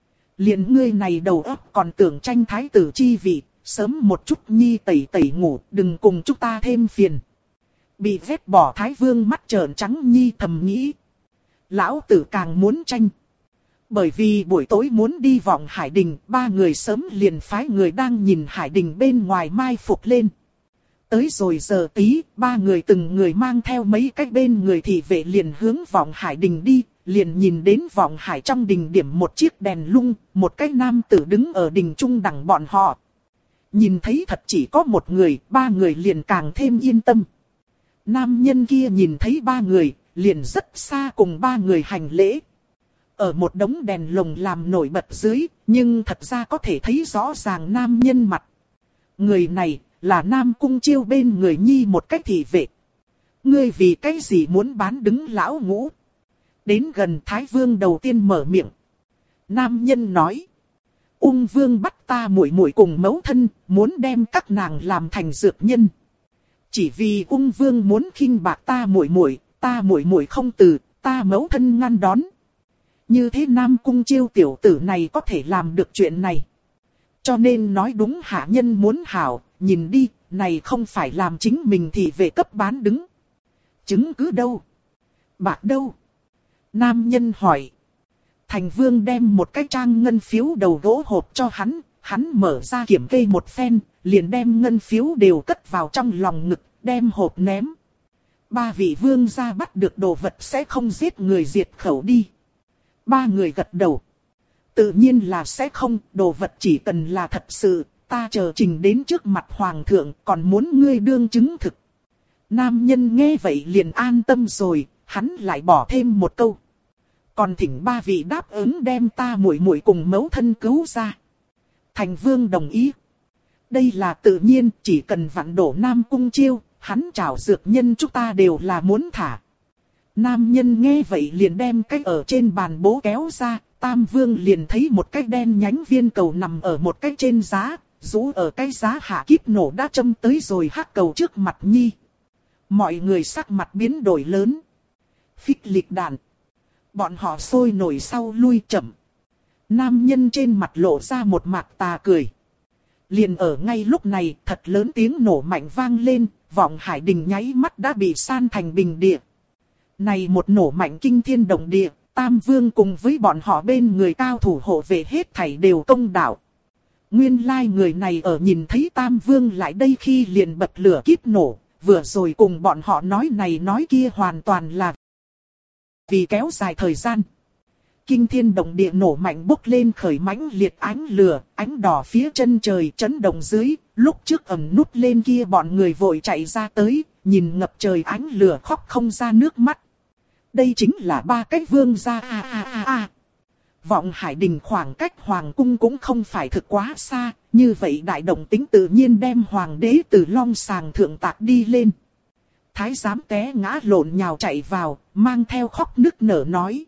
Liền ngươi này đầu óc còn tưởng tranh thái tử chi vị, sớm một chút nhi tẩy tẩy ngủ, đừng cùng chúng ta thêm phiền. Bị vét bỏ Thái Vương mắt trợn trắng nhi thầm nghĩ. Lão tử càng muốn tranh. Bởi vì buổi tối muốn đi Vọng Hải Đình, ba người sớm liền phái người đang nhìn Hải Đình bên ngoài mai phục lên. Tới rồi giờ tí, ba người từng người mang theo mấy cái bên người thị vệ liền hướng Vọng Hải Đình đi, liền nhìn đến Vọng Hải trong đình điểm một chiếc đèn lung, một cái nam tử đứng ở đình trung đằng bọn họ. Nhìn thấy thật chỉ có một người, ba người liền càng thêm yên tâm. Nam nhân kia nhìn thấy ba người, liền rất xa cùng ba người hành lễ. Ở một đống đèn lồng làm nổi bật dưới, nhưng thật ra có thể thấy rõ ràng nam nhân mặt. Người này là Nam Cung Chiêu bên người nhi một cách thị vệ. Ngươi vì cái gì muốn bán đứng lão ngũ? Đến gần Thái Vương đầu tiên mở miệng. Nam nhân nói. Ung Vương bắt ta muội muội cùng mẫu thân, muốn đem các nàng làm thành dược nhân. Chỉ vì Ung Vương muốn khinh bạc ta muội muội không từ, ta mẫu thân ngăn đón. Như thế Nam Cung Chiêu tiểu tử này có thể làm được chuyện này. Cho nên nói đúng hạ nhân muốn hảo, nhìn đi, này không phải làm chính mình thì về cấp bán đứng. Chứng cứ đâu? Bạc đâu? Nam nhân hỏi. Thành Vương đem một cái trang ngân phiếu đầu gỗ hộp cho hắn mở ra kiểm kê một phen, liền đem ngân phiếu đều cất vào trong lòng ngực, đem hộp ném. Ba vị vương gia bắt được đồ vật sẽ không giết người diệt khẩu đi. Ba người gật đầu. Tự nhiên là sẽ không, đồ vật chỉ cần là thật sự, ta chờ trình đến trước mặt hoàng thượng, còn muốn ngươi đương chứng thực. Nam nhân nghe vậy liền an tâm rồi, hắn lại bỏ thêm một câu. Còn thỉnh ba vị đáp ứng đem ta muội muội cùng mẫu thân cứu ra. Thành Vương đồng ý. Đây là tự nhiên, chỉ cần vặn đổ Nam Cung Chiêu, hắn trảo dược nhân chúng ta đều là muốn thả. Nam nhân nghe vậy liền đem cái ở trên bàn bố kéo ra, Tam Vương liền thấy một cái đen nhánh viên cầu nằm ở một cái trên giá, rũ ở cái giá hạ kíp nổ đã châm tới rồi hắc cầu trước mặt nhi. Mọi người sắc mặt biến đổi lớn. Phích lịch đạn. Bọn họ sôi nổi sau lui chậm. Nam nhân trên mặt lộ ra một mạc tà cười. Liền ở ngay lúc này, thật lớn tiếng nổ mạnh vang lên, vọng hải đình nháy mắt đã bị san thành bình địa. Này một nổ mạnh kinh thiên động địa, Tam Vương cùng với bọn họ bên người cao thủ hộ vệ hết thảy đều công đạo. Nguyên lai người này ở nhìn thấy Tam Vương lại đây khi liền bật lửa kíp nổ, vừa rồi cùng bọn họ nói này nói kia hoàn toàn là vì kéo dài thời gian. Kinh thiên động địa nổ mạnh bốc lên khởi mãnh liệt ánh lửa, ánh đỏ phía chân trời chấn động dưới, lúc trước ẩn nút lên kia bọn người vội chạy ra tới, nhìn ngập trời ánh lửa khóc không ra nước mắt. Đây chính là ba cái vương gia Vọng hải đình khoảng cách hoàng cung cũng không phải thực quá xa, như vậy đại động tính tự nhiên đem hoàng đế từ long sàng thượng tạc đi lên. Thái giám té ngã lộn nhào chạy vào, mang theo khóc nức nở nói.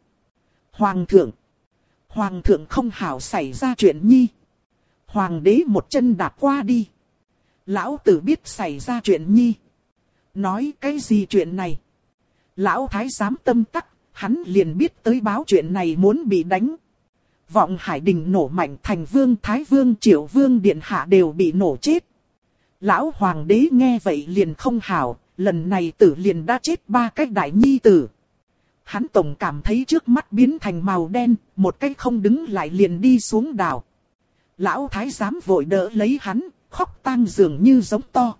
Hoàng thượng không hảo xảy ra chuyện nhi. Hoàng đế một chân đạp qua đi. Lão tử biết xảy ra chuyện nhi. Nói cái gì chuyện này? Lão thái giám tâm tắc, hắn liền biết tới báo chuyện này muốn bị đánh. Vọng hải đình nổ mạnh, thành vương, thái vương, triệu vương điện hạ đều bị nổ chết. Lão hoàng đế nghe vậy liền không hảo, lần này tử liền đã chết ba cái đại nhi tử. Hắn tổng cảm thấy trước mắt biến thành màu đen, một cái không đứng lại liền đi xuống đảo. Lão thái giám vội đỡ lấy hắn, khóc tang dường như giống to.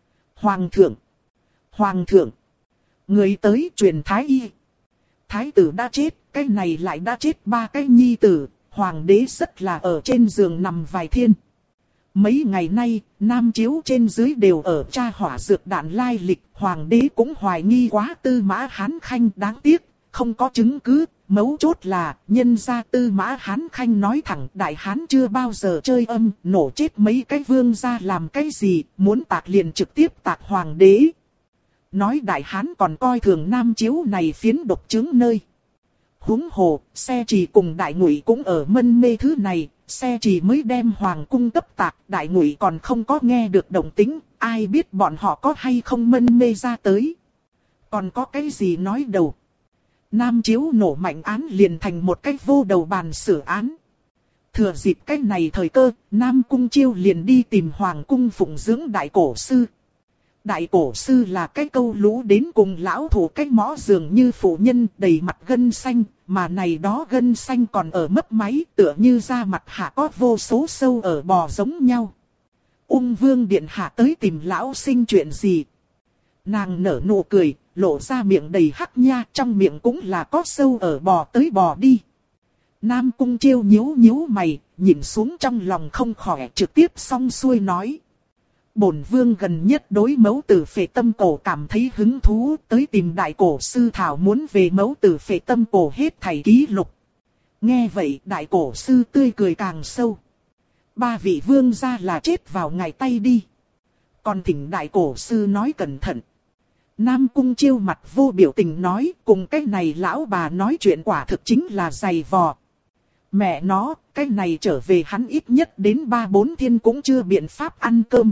Hoàng thượng, người tới truyền thái y. Thái tử đã chết, cái này lại đã chết ba cái nhi tử, hoàng đế rất là ở trên giường nằm vài thiên. Mấy ngày nay, Nam Chiếu trên dưới đều ở tra hỏa dược đạn lai lịch, hoàng đế cũng hoài nghi quá Tư Mã Hán Khanh, đáng tiếc, không có chứng cứ. Mấu chốt là, nhân gia Tư Mã Hán Khanh nói thẳng Đại Hán chưa bao giờ chơi âm, nổ chết mấy cái vương gia làm cái gì, muốn tạc liền trực tiếp tạc hoàng đế. Nói Đại Hán còn coi thường Nam Chiếu này phiến độc chứng nơi. Huống hồ, xe trì cùng Đại Ngụy cũng ở mân mê thứ này, xe trì mới đem hoàng cung cấp tạc, Đại Ngụy còn không có nghe được động tĩnh, ai biết bọn họ có hay không mân mê ra tới. Còn có cái gì nói đầu. Nam Chiếu nổ mạnh án liền thành một cái vô đầu bàn xử án. Thừa dịp cái này thời cơ, Nam Cung Chiêu liền đi tìm Hoàng Cung phụng dưỡng Đại Cổ Sư. Đại Cổ Sư là cái câu lũ đến cùng lão thủ cái mõ dường như phụ nhân đầy mặt gân xanh, mà này đó gân xanh còn ở mấp máy tựa như da mặt hạ có vô số sâu ở bò giống nhau. Ung Vương Điện Hạ tới tìm lão sinh chuyện gì? Nàng nở nụ cười, lộ ra miệng đầy hắc nha, trong miệng cũng là có sâu ở bò tới bò đi. Nam Cung Chiêu nhíu nhíu mày, nhìn xuống trong lòng không khỏi trực tiếp xong xuôi nói. Bổn vương gần nhất đối mẫu tử phệ tâm cổ cảm thấy hứng thú, tới tìm Đại Cổ Sư thảo muốn về mẫu tử phệ tâm cổ hết thảy ký lục. Nghe vậy Đại Cổ Sư tươi cười càng sâu. Ba vị vương gia là chết vào ngày tay đi. Còn thỉnh Đại Cổ Sư nói cẩn thận. Nam Cung Chiêu mặt vô biểu tình nói, cùng cái này lão bà nói chuyện quả thực chính là dày vò. Mẹ nó, cái này trở về hắn ít nhất đến 3-4 thiên cũng chưa biện pháp ăn cơm.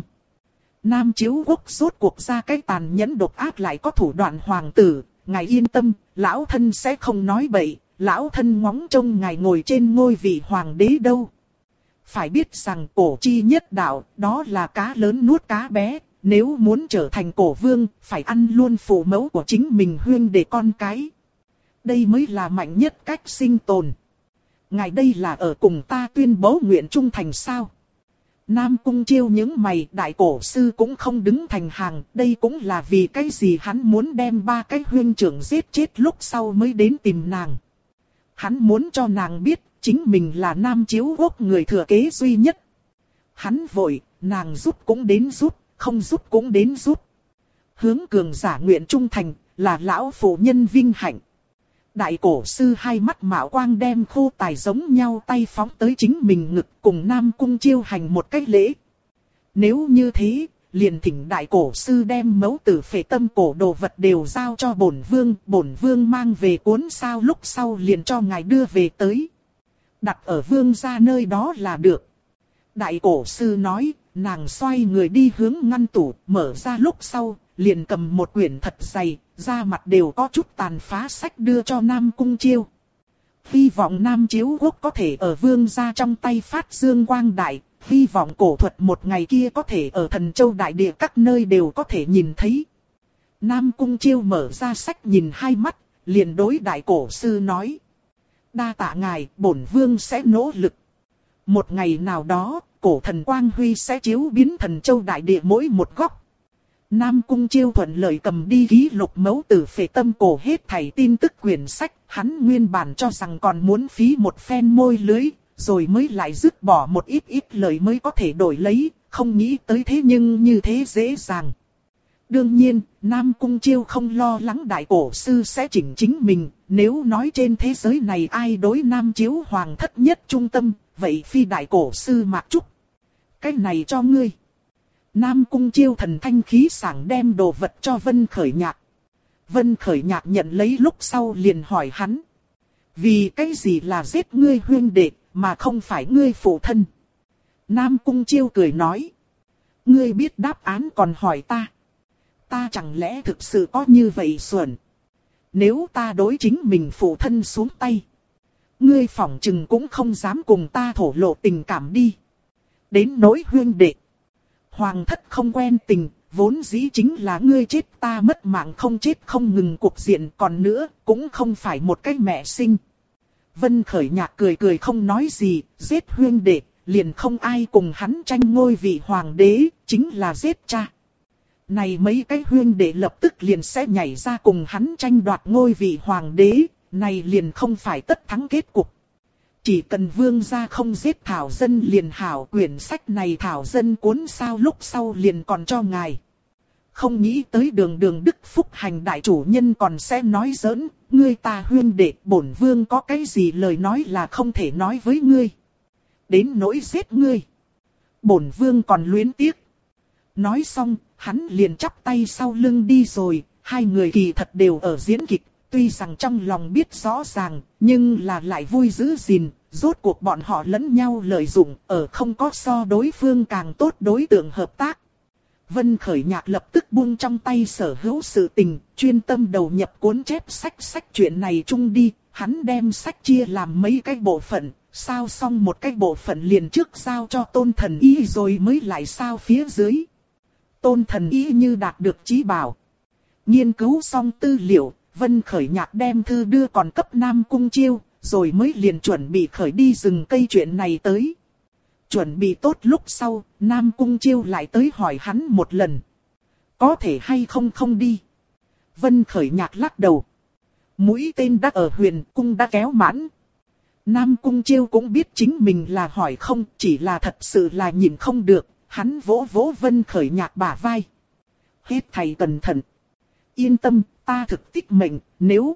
Nam Chiếu Quốc rốt cuộc ra cái tàn nhẫn độc ác lại có thủ đoạn hoàng tử, ngài yên tâm, lão thân sẽ không nói bậy, lão thân ngóng trông ngài ngồi trên ngôi vị hoàng đế đâu. Phải biết rằng cổ chi nhất đạo, đó là cá lớn nuốt cá bé. Nếu muốn trở thành cổ vương, phải ăn luôn phụ mẫu của chính mình huynh đệ con cái. Đây mới là mạnh nhất cách sinh tồn. Ngài đây là ở cùng ta tuyên bố nguyện trung thành sao? Nam Cung Chiêu những mày, Đại Cổ Sư cũng không đứng thành hàng. Đây cũng là vì cái gì hắn muốn đem ba cái huynh trưởng giết chết lúc sau mới đến tìm nàng. Hắn muốn cho nàng biết, chính mình là Nam Chiếu Quốc người thừa kế duy nhất. Hắn vội, nàng giúp cũng đến giúp. Không giúp cũng đến giúp. Hướng cường giả nguyện trung thành, là lão phụ nhân vinh hạnh. Đại Cổ Sư hai mắt mạo quang đem khô tài giống nhau tay phóng tới chính mình ngực cùng Nam Cung Chiêu hành một cách lễ. Nếu như thế, liền thỉnh Đại Cổ Sư đem mẫu tử phệ tâm cổ đồ vật đều giao cho bổn vương mang về cuốn sao lúc sau liền cho ngài đưa về tới. Đặt ở vương gia nơi đó là được. Đại Cổ Sư nói. Nàng xoay người đi hướng ngăn tủ, mở ra lúc sau, liền cầm một quyển thật dày, da mặt đều có chút tàn phá sách đưa cho Nam Cung Chiêu. hy vọng Nam Chiếu Quốc có thể ở vương gia trong tay phát dương quang đại, hy vọng cổ thuật một ngày kia có thể ở Thần Châu đại địa các nơi đều có thể nhìn thấy. Nam Cung Chiêu mở ra sách nhìn hai mắt, liền đối đại cổ sư nói. Đa tạ ngài, bổn vương sẽ nỗ lực. Một ngày nào đó, cổ thần quang huy sẽ chiếu biến Thần Châu đại địa mỗi một góc. Nam Cung Chiêu thuận lợi cầm đi ký lục mẫu tử phệ tâm cổ hết thảy tin tức quyển sách, hắn nguyên bản cho rằng còn muốn phí một phen môi lưới, rồi mới lại dứt bỏ một ít lời mới có thể đổi lấy, không nghĩ tới thế nhưng như thế dễ dàng. Đương nhiên, Nam Cung Chiêu không lo lắng đại cổ sư sẽ chỉnh chính mình, nếu nói trên thế giới này ai đối Nam Chiếu Hoàng thất nhất trung tâm, vậy phi đại cổ sư Mạc Trúc. Cái này cho ngươi. Nam Cung Chiêu thần thanh khí sảng đem đồ vật cho Vân Khởi Nhạc. Vân Khởi Nhạc nhận lấy lúc sau liền hỏi hắn. Vì cái gì là giết ngươi huynh đệ, mà không phải ngươi phụ thân? Nam Cung Chiêu cười nói. Ngươi biết đáp án còn hỏi ta. Ta chẳng lẽ thực sự có như vậy xuẩn? Nếu ta đối chính mình phụ thân xuống tay, ngươi phỏng chừng cũng không dám cùng ta thổ lộ tình cảm đi. Đến nỗi huynh đệ, hoàng thất không quen tình, vốn dĩ chính là ngươi chết ta mất mạng không chết không ngừng cục diện, còn nữa cũng không phải một cái mẹ sinh. Vân Khởi Nhạc cười cười không nói gì, giết huynh đệ, liền không ai cùng hắn tranh ngôi vị hoàng đế, chính là giết cha. Này mấy cái huynh đệ lập tức liền sẽ nhảy ra cùng hắn tranh đoạt ngôi vị hoàng đế, này liền không phải tất thắng kết cục. Chỉ cần vương gia không giết thảo dân liền hảo, quyển sách này thảo dân cuốn sao lúc sau liền còn cho ngài. Không nghĩ tới đường Đức Phúc Hành đại chủ nhân còn sẽ nói giỡn, ngươi ta huynh đệ bổn vương có cái gì lời nói là không thể nói với ngươi. Đến nỗi giết ngươi, bổn vương còn luyến tiếc. Nói xong, hắn liền chắp tay sau lưng đi rồi, hai người kỳ thật đều ở diễn kịch, tuy rằng trong lòng biết rõ ràng, nhưng là lại vui giữ gìn, rốt cuộc bọn họ lẫn nhau lợi dụng, ở không có so đối phương càng tốt đối tượng hợp tác. Vân Khởi Nhạc lập tức buông trong tay sở hữu sự tình, chuyên tâm đầu nhập cuốn chép sách chuyện này chung đi, hắn đem sách chia làm mấy cái bộ phận, sao xong một cái bộ phận liền trước giao cho Tôn Thần Y rồi mới lại sao phía dưới. Tôn Thần Y như đạt được chí bảo. Nghiên cứu xong tư liệu, Vân Khởi Nhạc đem thư đưa còn cấp Nam Cung Chiêu, rồi mới liền chuẩn bị khởi đi rừng cây chuyện này tới. Chuẩn bị tốt lúc sau, Nam Cung Chiêu lại tới hỏi hắn một lần. Có thể hay không đi. Vân Khởi Nhạc lắc đầu. Mũi tên đã ở Huyền Cung đã kéo mãn. Nam Cung Chiêu cũng biết chính mình là hỏi không, chỉ là thật sự là nhìn không được. Hắn vỗ vỗ Vân Khởi Nhạc bả vai. Hết thầy cẩn thận. Yên tâm, ta thực tích mệnh, nếu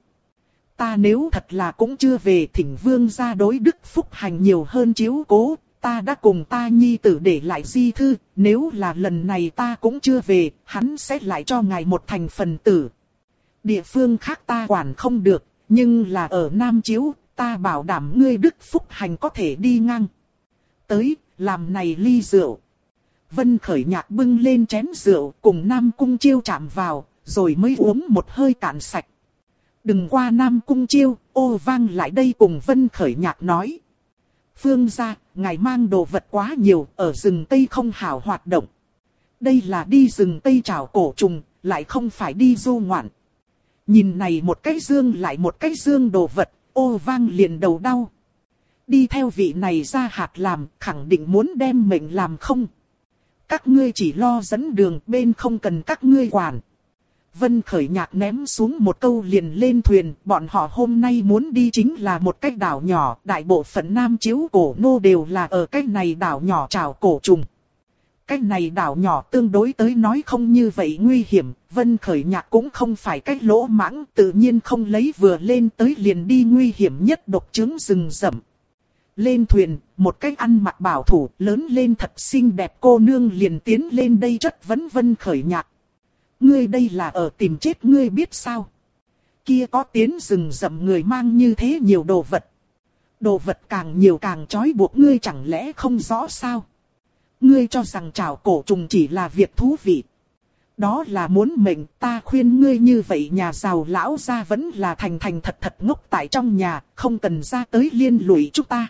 thật là cũng chưa về thỉnh vương gia đối Đức Phúc Hành nhiều hơn chiếu cố, ta đã cùng ta nhi tử để lại di thư, nếu là lần này ta cũng chưa về, hắn sẽ lại cho ngài một thành phần tử. Địa phương khác ta quản không được, nhưng là ở Nam Chiếu, ta bảo đảm ngươi Đức Phúc Hành có thể đi ngang. Tới, làm này ly rượu. Vân Khởi Nhạc bưng lên chén rượu cùng Nam Cung Chiêu chạm vào, rồi mới uống một hơi cạn sạch. Đừng qua Nam Cung Chiêu, ô vang lại đây cùng Vân Khởi Nhạc nói. Phương gia, ngài mang đồ vật quá nhiều, ở rừng Tây không hảo hoạt động. Đây là đi rừng Tây trảo cổ trùng, lại không phải đi du ngoạn. Nhìn này một cái dương lại một cái dương đồ vật, ô vang liền đầu đau. Đi theo vị này ra hạt làm, khẳng định muốn đem mệnh làm không. Các ngươi chỉ lo dẫn đường, bên không cần các ngươi quản. Vân Khởi Nhạc ném xuống một câu liền lên thuyền, bọn họ hôm nay muốn đi chính là một cái đảo nhỏ, đại bộ phận Nam Chiếu cổ nô đều là ở cái này đảo nhỏ trảo cổ trùng. Cái này đảo nhỏ tương đối tới nói không như vậy nguy hiểm, Vân Khởi Nhạc cũng không phải cái lỗ mãng, tự nhiên không lấy vừa lên tới liền đi nguy hiểm nhất độc trướng rừng rậm. Lên thuyền, một cái ăn mặc bảo thủ, lớn lên thật xinh đẹp cô nương liền tiến lên đây chất vấn Vân Khởi Nhạc. Ngươi đây là ở tìm chết ngươi biết sao? Kia có tiến rừng rậm người mang như thế nhiều đồ vật. Đồ vật càng nhiều càng trói buộc ngươi chẳng lẽ không rõ sao? Ngươi cho rằng trảo cổ trùng chỉ là việc thú vị. Đó là muốn mệnh, ta khuyên ngươi như vậy nhà giàu lão gia vẫn là thành thành thật thật ngốc tại trong nhà, không cần ra tới liên lụy chúng ta.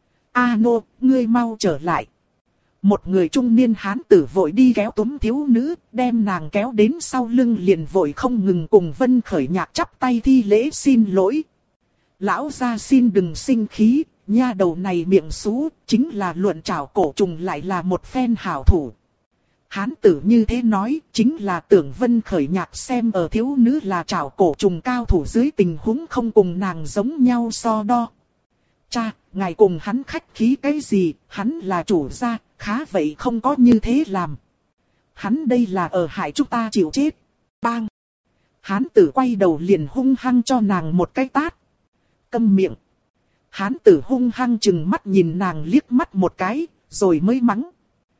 A nô, ngươi mau trở lại. Một người trung niên hán tử vội đi kéo túm thiếu nữ, đem nàng kéo đến sau lưng liền vội không ngừng cùng Vân Khởi Nhạc chắp tay thi lễ xin lỗi. Lão gia xin đừng sinh khí, nha đầu này miệng xú, chính là luận trảo cổ trùng lại là một phen hảo thủ. Hán tử như thế nói, chính là tưởng Vân Khởi Nhạc xem ở thiếu nữ là trảo cổ trùng cao thủ dưới tình huống không cùng nàng giống nhau so đo. Cha, ngài cùng hắn khách khí cái gì, hắn là chủ gia, khá vậy không có như thế làm. Hắn đây là ở hại chúng ta chịu chết. Bang! Hán tử quay đầu liền hung hăng cho nàng một cái tát. Câm miệng! Hán tử hung hăng chừng mắt nhìn nàng liếc mắt một cái, rồi mới mắng.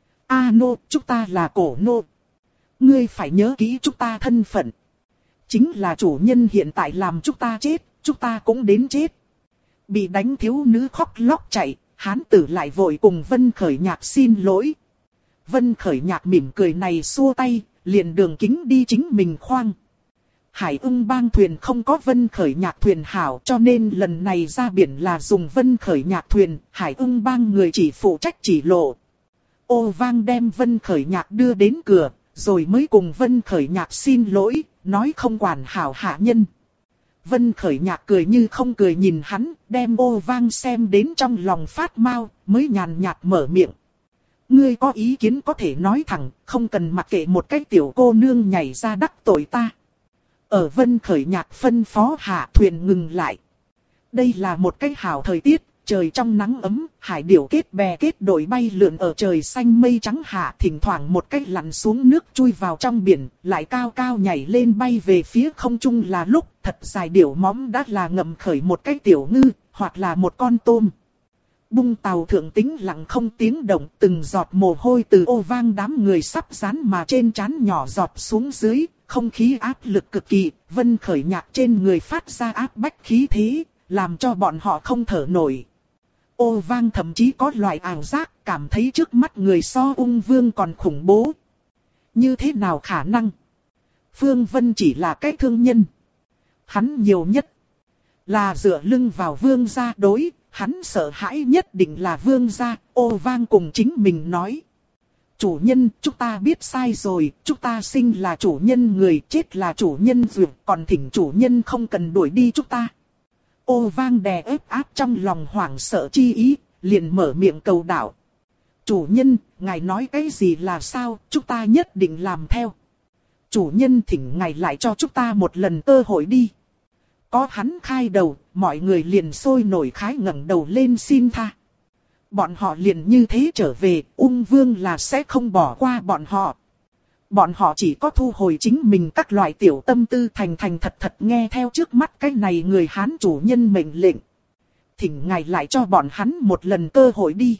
A nô, chúng ta là cổ nô. Ngươi phải nhớ kỹ chúng ta thân phận. Chính là chủ nhân hiện tại làm chúng ta chết, chúng ta cũng đến chết. Bị đánh thiếu nữ khóc lóc chạy, hán tử lại vội cùng Vân Khởi Nhạc xin lỗi. Vân Khởi Nhạc mỉm cười này xua tay, liền đường kính đi chính mình khoang. Hải Ưng Bang thuyền không có Vân Khởi Nhạc thuyền hảo, cho nên lần này ra biển là dùng Vân Khởi Nhạc thuyền, Hải Ưng Bang người chỉ phụ trách chỉ lộ. Ô Vang đem Vân Khởi Nhạc đưa đến cửa, rồi mới cùng Vân Khởi Nhạc xin lỗi, nói không quản hảo hạ nhân. Vân Khởi Nhạc cười như không cười nhìn hắn, đem Ô Vang xem đến trong lòng phát mau, mới nhàn nhạt mở miệng. Ngươi có ý kiến có thể nói thẳng, không cần mặc kệ một cái tiểu cô nương nhảy ra đắc tội ta. Ở Vân Khởi Nhạc phân phó hạ thuyền ngừng lại. Đây là một cái hảo thời tiết, trời trong nắng ấm, hải điểu kết bè kết đội bay lượn ở trời xanh mây trắng hạ, thỉnh thoảng một cái lặn xuống nước chui vào trong biển, lại cao cao nhảy lên bay về phía không trung là lúc, thật dài điểu móm đã là ngậm khởi một cái tiểu ngư, hoặc là một con tôm. Bung tàu thượng tĩnh lặng không tiếng động, từng giọt mồ hôi từ Ô Vang đám người sắp dán mà trên trán nhỏ giọt xuống dưới, không khí áp lực cực kỳ, Vân Khởi Nhạc trên người phát ra áp bách khí thế, làm cho bọn họ không thở nổi. Ô Vang thậm chí có loại ảo giác, cảm thấy trước mắt người so ung vương còn khủng bố. Như thế nào khả năng? Phương Vân chỉ là cái thương nhân. Hắn nhiều nhất là dựa lưng vào vương gia đối, hắn sợ hãi nhất định là vương gia. Ô Vang cùng chính mình nói. Chủ nhân, chúng ta biết sai rồi, chúng ta sinh là chủ nhân người, chết là chủ nhân duyệt, còn thỉnh chủ nhân không cần đuổi đi chúng ta. Ô Vang đè ép áp trong lòng hoảng sợ chi ý, liền mở miệng cầu đạo. Chủ nhân, ngài nói cái gì là sao, chúng ta nhất định làm theo. Chủ nhân thỉnh ngài lại cho chúng ta một lần cơ hội đi. Có hắn khai đầu, mọi người liền sôi nổi khái ngẩng đầu lên xin tha. Bọn họ liền như thế trở về, ung vương là sẽ không bỏ qua bọn họ. Bọn họ chỉ có thu hồi chính mình các loại tiểu tâm tư thành thành thật thật nghe theo trước mắt cái này người Hán chủ nhân mệnh lệnh. Thỉnh ngài lại cho bọn hắn một lần cơ hội đi.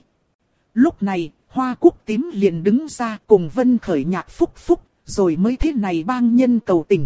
Lúc này, Hoa Cúc Tím liền đứng ra cùng Vân Khởi Nhạc phúc phúc, rồi mới thế này bang nhân cầu tình.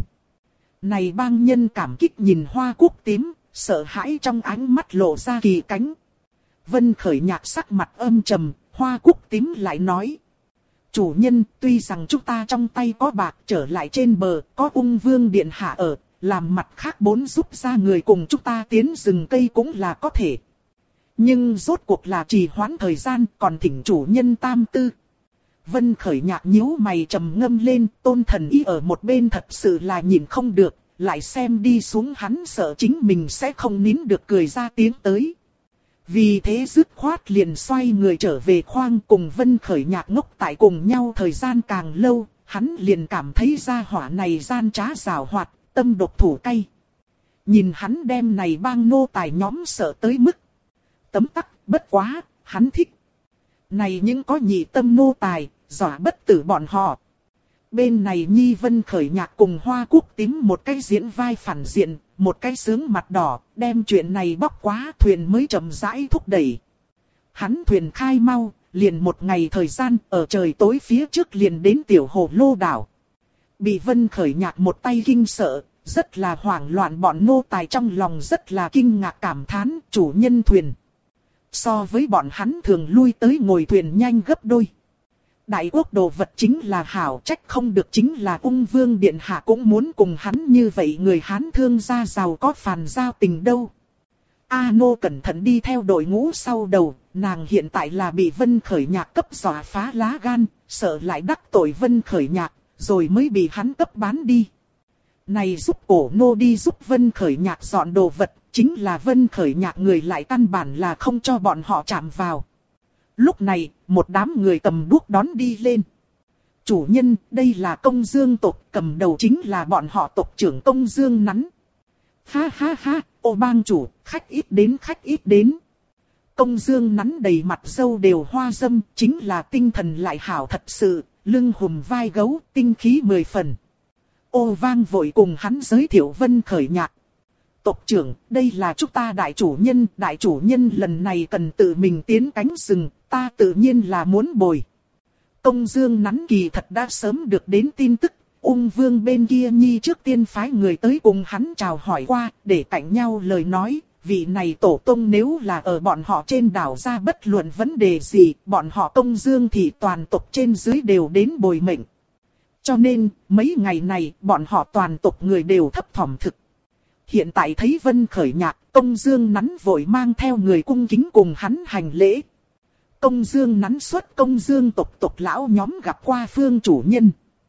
Này bang nhân cảm kích nhìn Hoa Cúc Tím, sợ hãi trong ánh mắt lộ ra kỳ cánh. Vân Khởi Nhạc sắc mặt âm trầm, Hoa Cúc Tím lại nói. Chủ nhân, tuy rằng chúng ta trong tay có bạc trở lại trên bờ, có ung vương điện hạ ở, làm mặt khác bốn giúp ra người cùng chúng ta tiến rừng cây cũng là có thể. Nhưng rốt cuộc là trì hoãn thời gian, còn thỉnh chủ nhân tam tư. Vân Khởi Nhạc nhíu mày trầm ngâm lên, Tôn Thần Ý ở một bên thật sự là nhìn không được, lại xem đi xuống hắn sợ chính mình sẽ không nín được cười ra tiếng tới. Vì thế dứt khoát liền xoay người trở về khoang cùng Vân Khởi Nhạc ngốc tại cùng nhau thời gian càng lâu, hắn liền cảm thấy gia hỏa này gian trá giảo hoạt, tâm độc thủ cay. Nhìn hắn đem này bang nô tài nhóm sợ tới mức tấm tắc, bất quá, hắn thích. Này những có nhị tâm nô tài, dọa bất tử bọn họ. Bên này Nhi Vân Khởi Nhạc cùng Hoa Cúc Tím một cái diễn vai phản diện, một cái sướng mặt đỏ, đem chuyện này bóc quá thuyền mới chậm rãi thúc đẩy. Hắn thuyền khai mau, liền một ngày thời gian, ở trời tối phía trước liền đến tiểu hồ lô đảo. Bị Vân Khởi Nhạc một tay kinh sợ, rất là hoảng loạn, bọn nô tài trong lòng rất là kinh ngạc cảm thán chủ nhân thuyền. So với bọn hắn thường lui tới ngồi thuyền nhanh gấp đôi. Đại quốc đồ vật chính là hảo, trách không được chính là Ung Vương Điện Hạ cũng muốn cùng hắn như vậy, người Hán thương gia giàu có phàn giao tình đâu. A Nô cẩn thận đi theo đội ngũ sau đầu, nàng hiện tại là bị Vân Khởi Nhạc cấp dọa phá lá gan, sợ lại đắc tội Vân Khởi Nhạc, rồi mới bị hắn cấp bán đi. Này giúp cổ nô đi giúp Vân Khởi Nhạc dọn đồ vật, chính là Vân Khởi Nhạc người lại căn bản là không cho bọn họ chạm vào. Lúc này, một đám người cầm đuốc đón đi lên. Chủ nhân, đây là Công Dương tộc, cầm đầu chính là bọn họ tộc trưởng Công Dương Nắn. Ha ha ha, ô bang chủ, khách ít đến khách ít đến. Công Dương Nắn đầy mặt râu đều hoa râm, chính là tinh thần lại hảo thật sự, lưng hùm vai gấu, tinh khí 10 phần. Ô vang vội cùng hắn giới thiệu Vân Khởi Nhạc. Tộc trưởng, đây là chúng ta đại chủ nhân lần này cần tự mình tiến cánh rừng, ta tự nhiên là muốn bồi. Công Dương Nắn kỳ thật đã sớm được đến tin tức, Ung Vương bên kia nhi trước tiên phái người tới cùng hắn chào hỏi qua, để cạnh nhau lời nói, vị này tổ tông nếu là ở bọn họ trên đảo ra bất luận vấn đề gì, bọn họ Công Dương thì toàn tộc trên dưới đều đến bồi mệnh. Cho nên, mấy ngày này, bọn họ toàn tộc người đều thấp thỏm thực. Hiện tại thấy Vân Khởi Nhạc, Công Dương Nắn vội mang theo người cung kính cùng hắn hành lễ. Công Dương Nắn xuất Công Dương tộc lão nhóm gặp qua phương chủ nhân.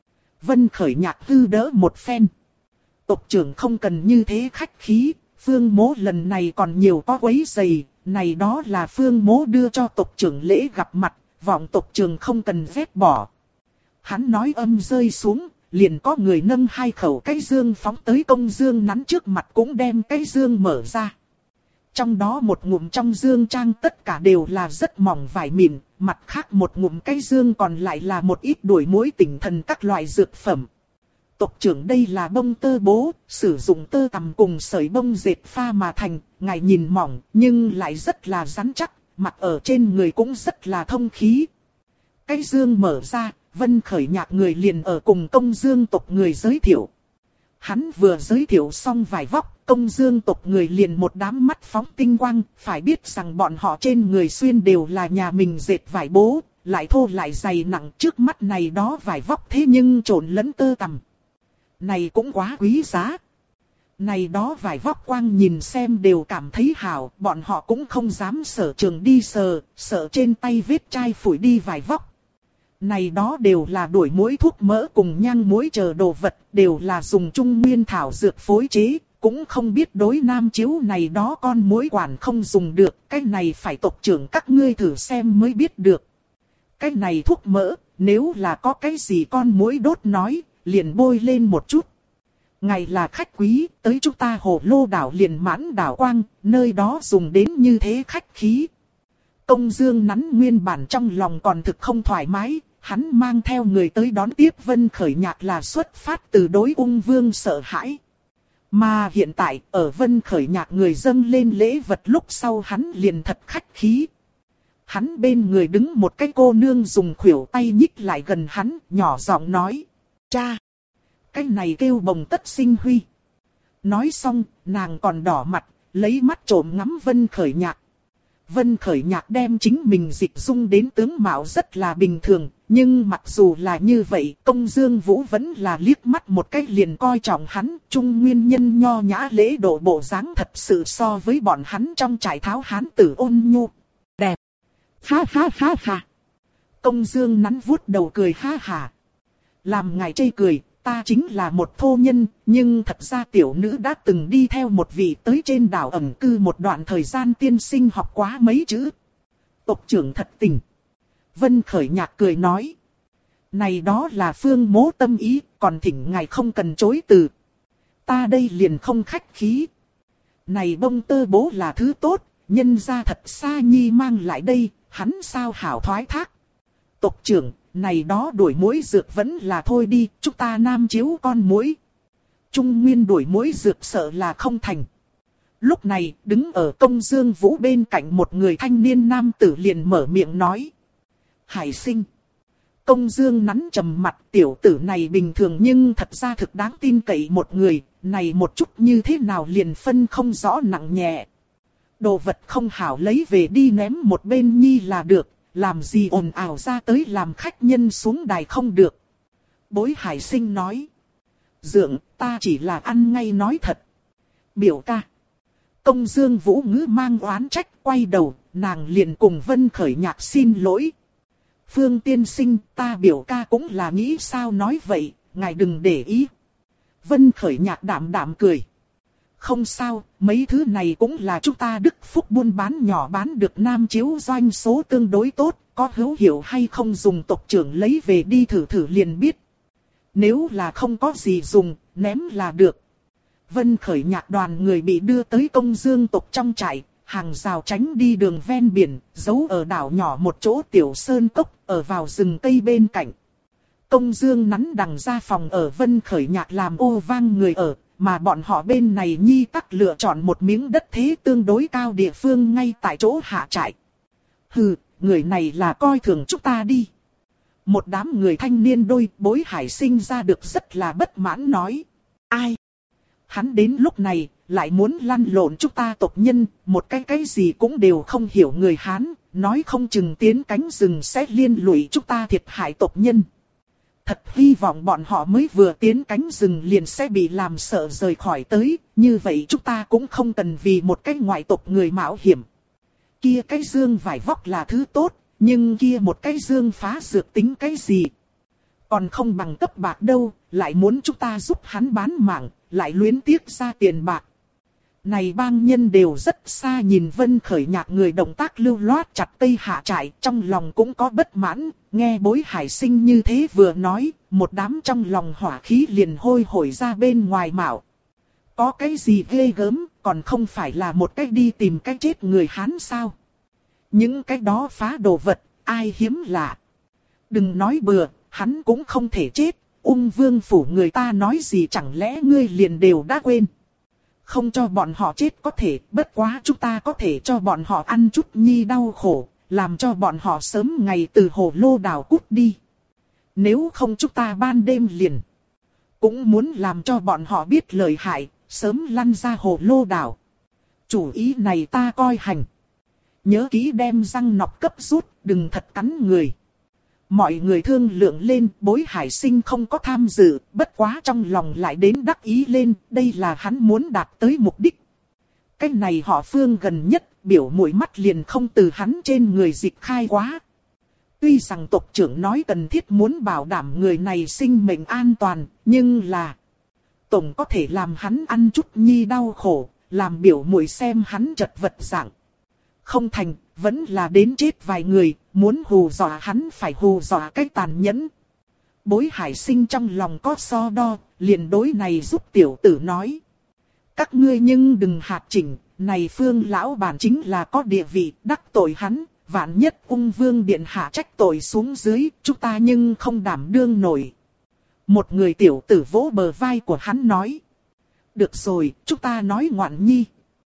Vân Khởi Nhạc hư đỡ một phen. Tộc trưởng không cần như thế khách khí, Phương Mỗ lần này còn nhiều có quấy rầy, này đó là Phương Mỗ đưa cho tộc trưởng lễ gặp mặt, vọng tộc trưởng không cần ghét bỏ. Hắn nói âm rơi xuống, liền có người nâng 2 khẩu cái dương phóng tới Công Dương Nắn trước mặt, cũng đem cái dương mở ra. Trong đó một ngụm trong dương trang tất cả đều là rất mỏng vải mịn, mặt khác một ngụm cái dương còn lại là một ít đuổi muối tỉnh thần các loại dược phẩm. Tộc trưởng, đây là bông tơ bố, sử dụng tơ tằm cùng sợi bông dệt pha mà thành, ngài nhìn mỏng nhưng lại rất là rắn chắc, mặc ở trên người cũng rất là thông khí. Cái dương mở ra, Vân Khởi Nhạc người liền ở cùng Công Dương tộc người giới thiệu. Hắn vừa giới thiệu xong vài vóc, Công Dương tộc người liền một đám mắt phóng tinh quang, phải biết rằng bọn họ trên người xuyên đều là nhà mình dệt vải bố, lại thô lại dày nặng, trước mắt này đó vải vóc thế nhưng trộn lẫn tơ tằm. Này cũng quá quý giá. Này đó vải vóc quang nhìn xem đều cảm thấy hảo, bọn họ cũng không dám sở trường đi sờ, sợ trên tay vết chai phủi đi vải vóc. Này đó đều là đuổi muối thuốc mỡ cùng nhang muối chờ đồ vật, đều là dùng trung nguyên thảo dược phối chế, cũng không biết đối nam chiếu này đó con muối quản không dùng được, cái này phải tộc trưởng các ngươi thử xem mới biết được. Cái này thuốc mỡ, nếu là có cái gì con muối đốt nói, liền bôi lên một chút. Ngài là khách quý, tới chúng ta Hồ Lô đảo liền Mãn đảo Quang, nơi đó dùng đến như thế khách khí. Công Dương Nắn nguyên bản trong lòng còn thực không thoải mái, hắn mang theo người tới đón tiếp Vân Khởi Nhạc là xuất phát từ đối Ung Vương sợ hãi. Mà hiện tại, ở Vân Khởi Nhạc người dâng lên lễ vật lúc sau hắn liền thật khách khí. Hắn bên người đứng một cái cô nương dùng khuỷu tay nhích lại gần hắn, nhỏ giọng nói. Cha! Cái này kêu Bồng Tất Sinh Huy. Nói xong, nàng còn đỏ mặt, lấy mắt trộm ngắm Vân Khởi Nhạc. Vân Khởi Nhạc đem chính mình dịch dung đến tướng mạo rất là bình thường, nhưng mặc dù là như vậy, Công Dương Vũ vẫn là liếc mắt một cái liền coi trọng hắn, trung nguyên nhân nho nhã lễ độ bộ dáng thật sự so với bọn hắn trong trại tháo hán tử ôn nhu. Đẹp! Ha ha ha ha! Công Dương Nắn vuốt đầu cười ha ha. Làm ngài chê cười, ta chính là một thô nhân, nhưng thật ra tiểu nữ đã từng đi theo một vị tới trên đảo ẩn cư một đoạn thời gian tiên sinh học quá mấy chữ. Tộc trưởng thật tình. Vân Khởi Nhạc cười nói. Này đó là Phương Mỗ tâm ý, còn thỉnh ngài không cần chối từ. Ta đây liền không khách khí. Này bông tơ bố là thứ tốt, nhân ra thật xa nhi mang lại đây, hắn sao hảo thoái thác. Tộc trưởng, này đó đuổi muối dược vẫn là thôi đi, chúng ta nam chiếu con muối. Trung nguyên đuổi muối dược sợ là không thành. Lúc này, đứng ở Công Dương Vũ bên cạnh một người thanh niên nam tử liền mở miệng nói. Hải sinh. Công Dương Nắn trầm mặt, tiểu tử này bình thường nhưng thật ra thực đáng tin cậy một người, này một chút như thế nào liền phân không rõ nặng nhẹ. Đồ vật không hảo lấy về đi ném một bên nhi là được, làm gì ồn ào ra tới làm khách nhân xuống đài không được. Bối Hải Sinh nói. Dượng, ta chỉ là ăn ngay nói thật. Biểu ca. Công Dương Vũ Ngữ mang oán trách quay đầu, nàng liền cùng Vân Khởi Nhạc xin lỗi. Phương tiên sinh, ta biểu ca cũng là nghĩ sao nói vậy, ngài đừng để ý. Vân Khởi Nhạc đạm đạm cười. Không sao, mấy thứ này cũng là chúng ta đức phúc buôn bán nhỏ bán được nam chiếu doanh số tương đối tốt, có hữu hiệu hay không dùng tộc trưởng lấy về đi thử thử liền biết. Nếu là không có gì dùng, ném là được. Vân Khởi Nhạc đoàn người bị đưa tới Công Dương tộc trong trại, hàng rào tránh đi đường ven biển, giấu ở đảo nhỏ một chỗ tiểu sơn cốc, ở vào rừng cây bên cạnh. Công Dương nắn đằng ra phòng ở Vân Khởi Nhạc làm ô vang người ở, mà bọn họ bên này nhi tắc lựa chọn một miếng đất thế tương đối cao địa phương ngay tại chỗ hạ trại. Hừ, người này là coi thường chúng ta đi. Một đám người thanh niên đôi Bối Hải Sinh ra được rất là bất mãn nói. Ai? Hắn đến lúc này, lại muốn lăn lộn chúng ta tộc nhân, một cái gì cũng đều không hiểu người Hán, nói không chừng tiến cánh rừng sẽ liên lụy chúng ta thiệt hại tộc nhân. Thật hy vọng bọn họ mới vừa tiến cánh rừng liền sẽ bị làm sợ rời khỏi tới, như vậy chúng ta cũng không cần vì một cái ngoại tộc người mạo hiểm. Kia cái dương vải vóc là thứ tốt, nhưng kia một cái dương phá dược tính cái gì? Còn không bằng cấp bạc đâu, lại muốn chúng ta giúp hắn bán mạng, lại luyến tiếc ra tiền bạc. Này bang nhân đều rất xa nhìn Vân Khởi Nhạc người động tác lưu loát chặt cây hạ trại, trong lòng cũng có bất mãn, nghe Bối Hải Sinh như thế vừa nói, một đám trong lòng hỏa khí liền hôi hổi ra bên ngoài mạo. Có cái gì ghê gớm, còn không phải là một cách đi tìm cái chết người Hán sao? Những cái đó phá đồ vật, ai hiếm lạ. Đừng nói bừa, hắn cũng không thể chết, Ung Vương phủ người ta nói gì chẳng lẽ ngươi liền đều đã quên. Không cho bọn họ chết có thể, bất quá chúng ta có thể cho bọn họ ăn chút nhi đau khổ, làm cho bọn họ sớm ngày từ hồ lô đào cút đi. Nếu không chúng ta ban đêm liền, cũng muốn làm cho bọn họ biết lợi hại, sớm lăn ra hồ lô đào. Chủ ý này ta coi hành. Nhớ kỹ đem răng nọc cấp rút, đừng thật cắn người. Mọi người thương lượng lên, Bối Hải Sinh không có tham dự, bất quá trong lòng lại đến đắc ý lên, đây là hắn muốn đạt tới mục đích. Cái này họ Phương gần nhất, biểu mũi mắt liền không từ hắn trên người dịch khai quá. Tuy rằng tộc trưởng nói cần thiết muốn bảo đảm người này sinh mệnh an toàn, nhưng là tổng có thể làm hắn ăn chút nhi đau khổ, làm biểu mũi xem hắn chật vật dạng. Không thành, vẫn là đến chết vài người, muốn hù dọa hắn phải hù dọa cách tàn nhẫn. Bối Hải Sinh trong lòng có so đo, liền đối này giúp tiểu tử nói. Các ngươi nhưng đừng hạt chỉnh, này Phương lão bản chính là có địa vị, đắc tội hắn, vạn nhất Ung Vương điện hạ trách tội xuống dưới, chúng ta nhưng không đảm đương nổi. Một người tiểu tử vỗ bờ vai của hắn nói. Được rồi, chúng ta nói ngoạn nhi.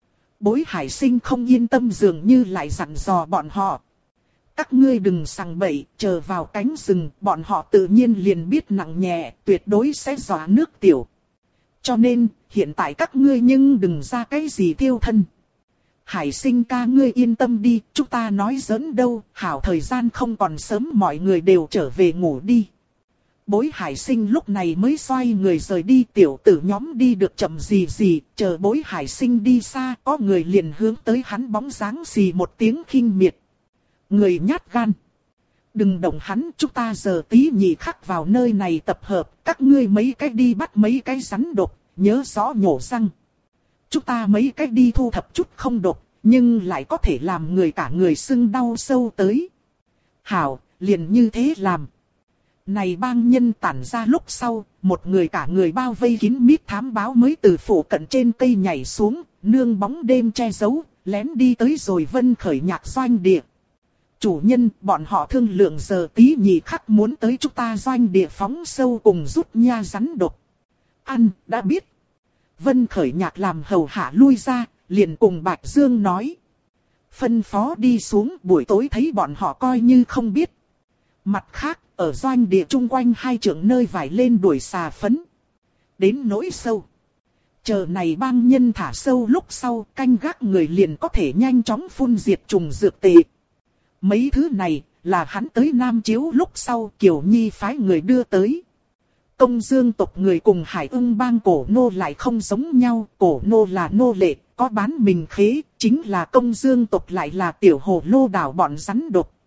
Bối Hải Sinh không yên tâm dường như lại dặn dò bọn họ. Các ngươi đừng sằng bậy, chờ vào cánh rừng, bọn họ tự nhiên liền biết nặng nhẹ, tuyệt đối sẽ dọa nước tiểu. Cho nên, hiện tại các ngươi nhưng đừng ra cái gì tiêu thân. Hải Sinh ca ngươi yên tâm đi, chúng ta nói giỡn đâu, hảo thời gian không còn sớm mọi người đều trở về ngủ đi. Bối Hải Sinh lúc này mới xoay người rời đi, tiểu tử nhóm đi được chậm gì, chờ Bối Hải Sinh đi xa, có người liền hướng tới hắn bóng dáng xì một tiếng khinh miệt. Người nhát gan. Đừng động hắn, chúng ta giờ tí nhị khắc vào nơi này tập hợp, các ngươi mấy cái đi bắt mấy cái rắn độc, nhớ rõ nhổ răng. Chúng ta mấy cái đi thu thập chút không độc, nhưng lại có thể làm người cả người sưng đau sâu tới. Hảo, liền như thế làm. Này bang nhân tản ra lúc sau, một người cả người bao vây kín mít thám báo mới từ phủ cận trên cây nhảy xuống, nương bóng đêm che giấu, lén đi tới rồi Vân Khởi Nhạc doanh địa. Chủ nhân, bọn họ thương lượng giờ tí nhị khắc muốn tới chúng ta doanh địa phóng sâu cùng rút nha rắn độc. Ăn, đã biết. Vân Khởi Nhạc làm hầu hạ lui ra, liền cùng Bạch Dương nói. Phân phó đi xuống, buổi tối thấy bọn họ coi như không biết. Mặt khác, ở doanh địa chung quanh hai trượng nơi vải lên đuổi xà phấn. Đến nỗi sâu. Chờ này bang nhân thả sâu lúc sau, canh gác người liền có thể nhanh chóng phun diệt trùng dược tệ. Mấy thứ này là hắn tới Nam Chiếu lúc sau Kiều Nhi phái người đưa tới. Công Dương tộc người cùng Hải Ưng bang cổ nô lại không giống nhau, cổ nô là nô lệ, có bán mình khế, chính là Công Dương tộc lại là tiểu hồ lô đảo bọn rắn độc.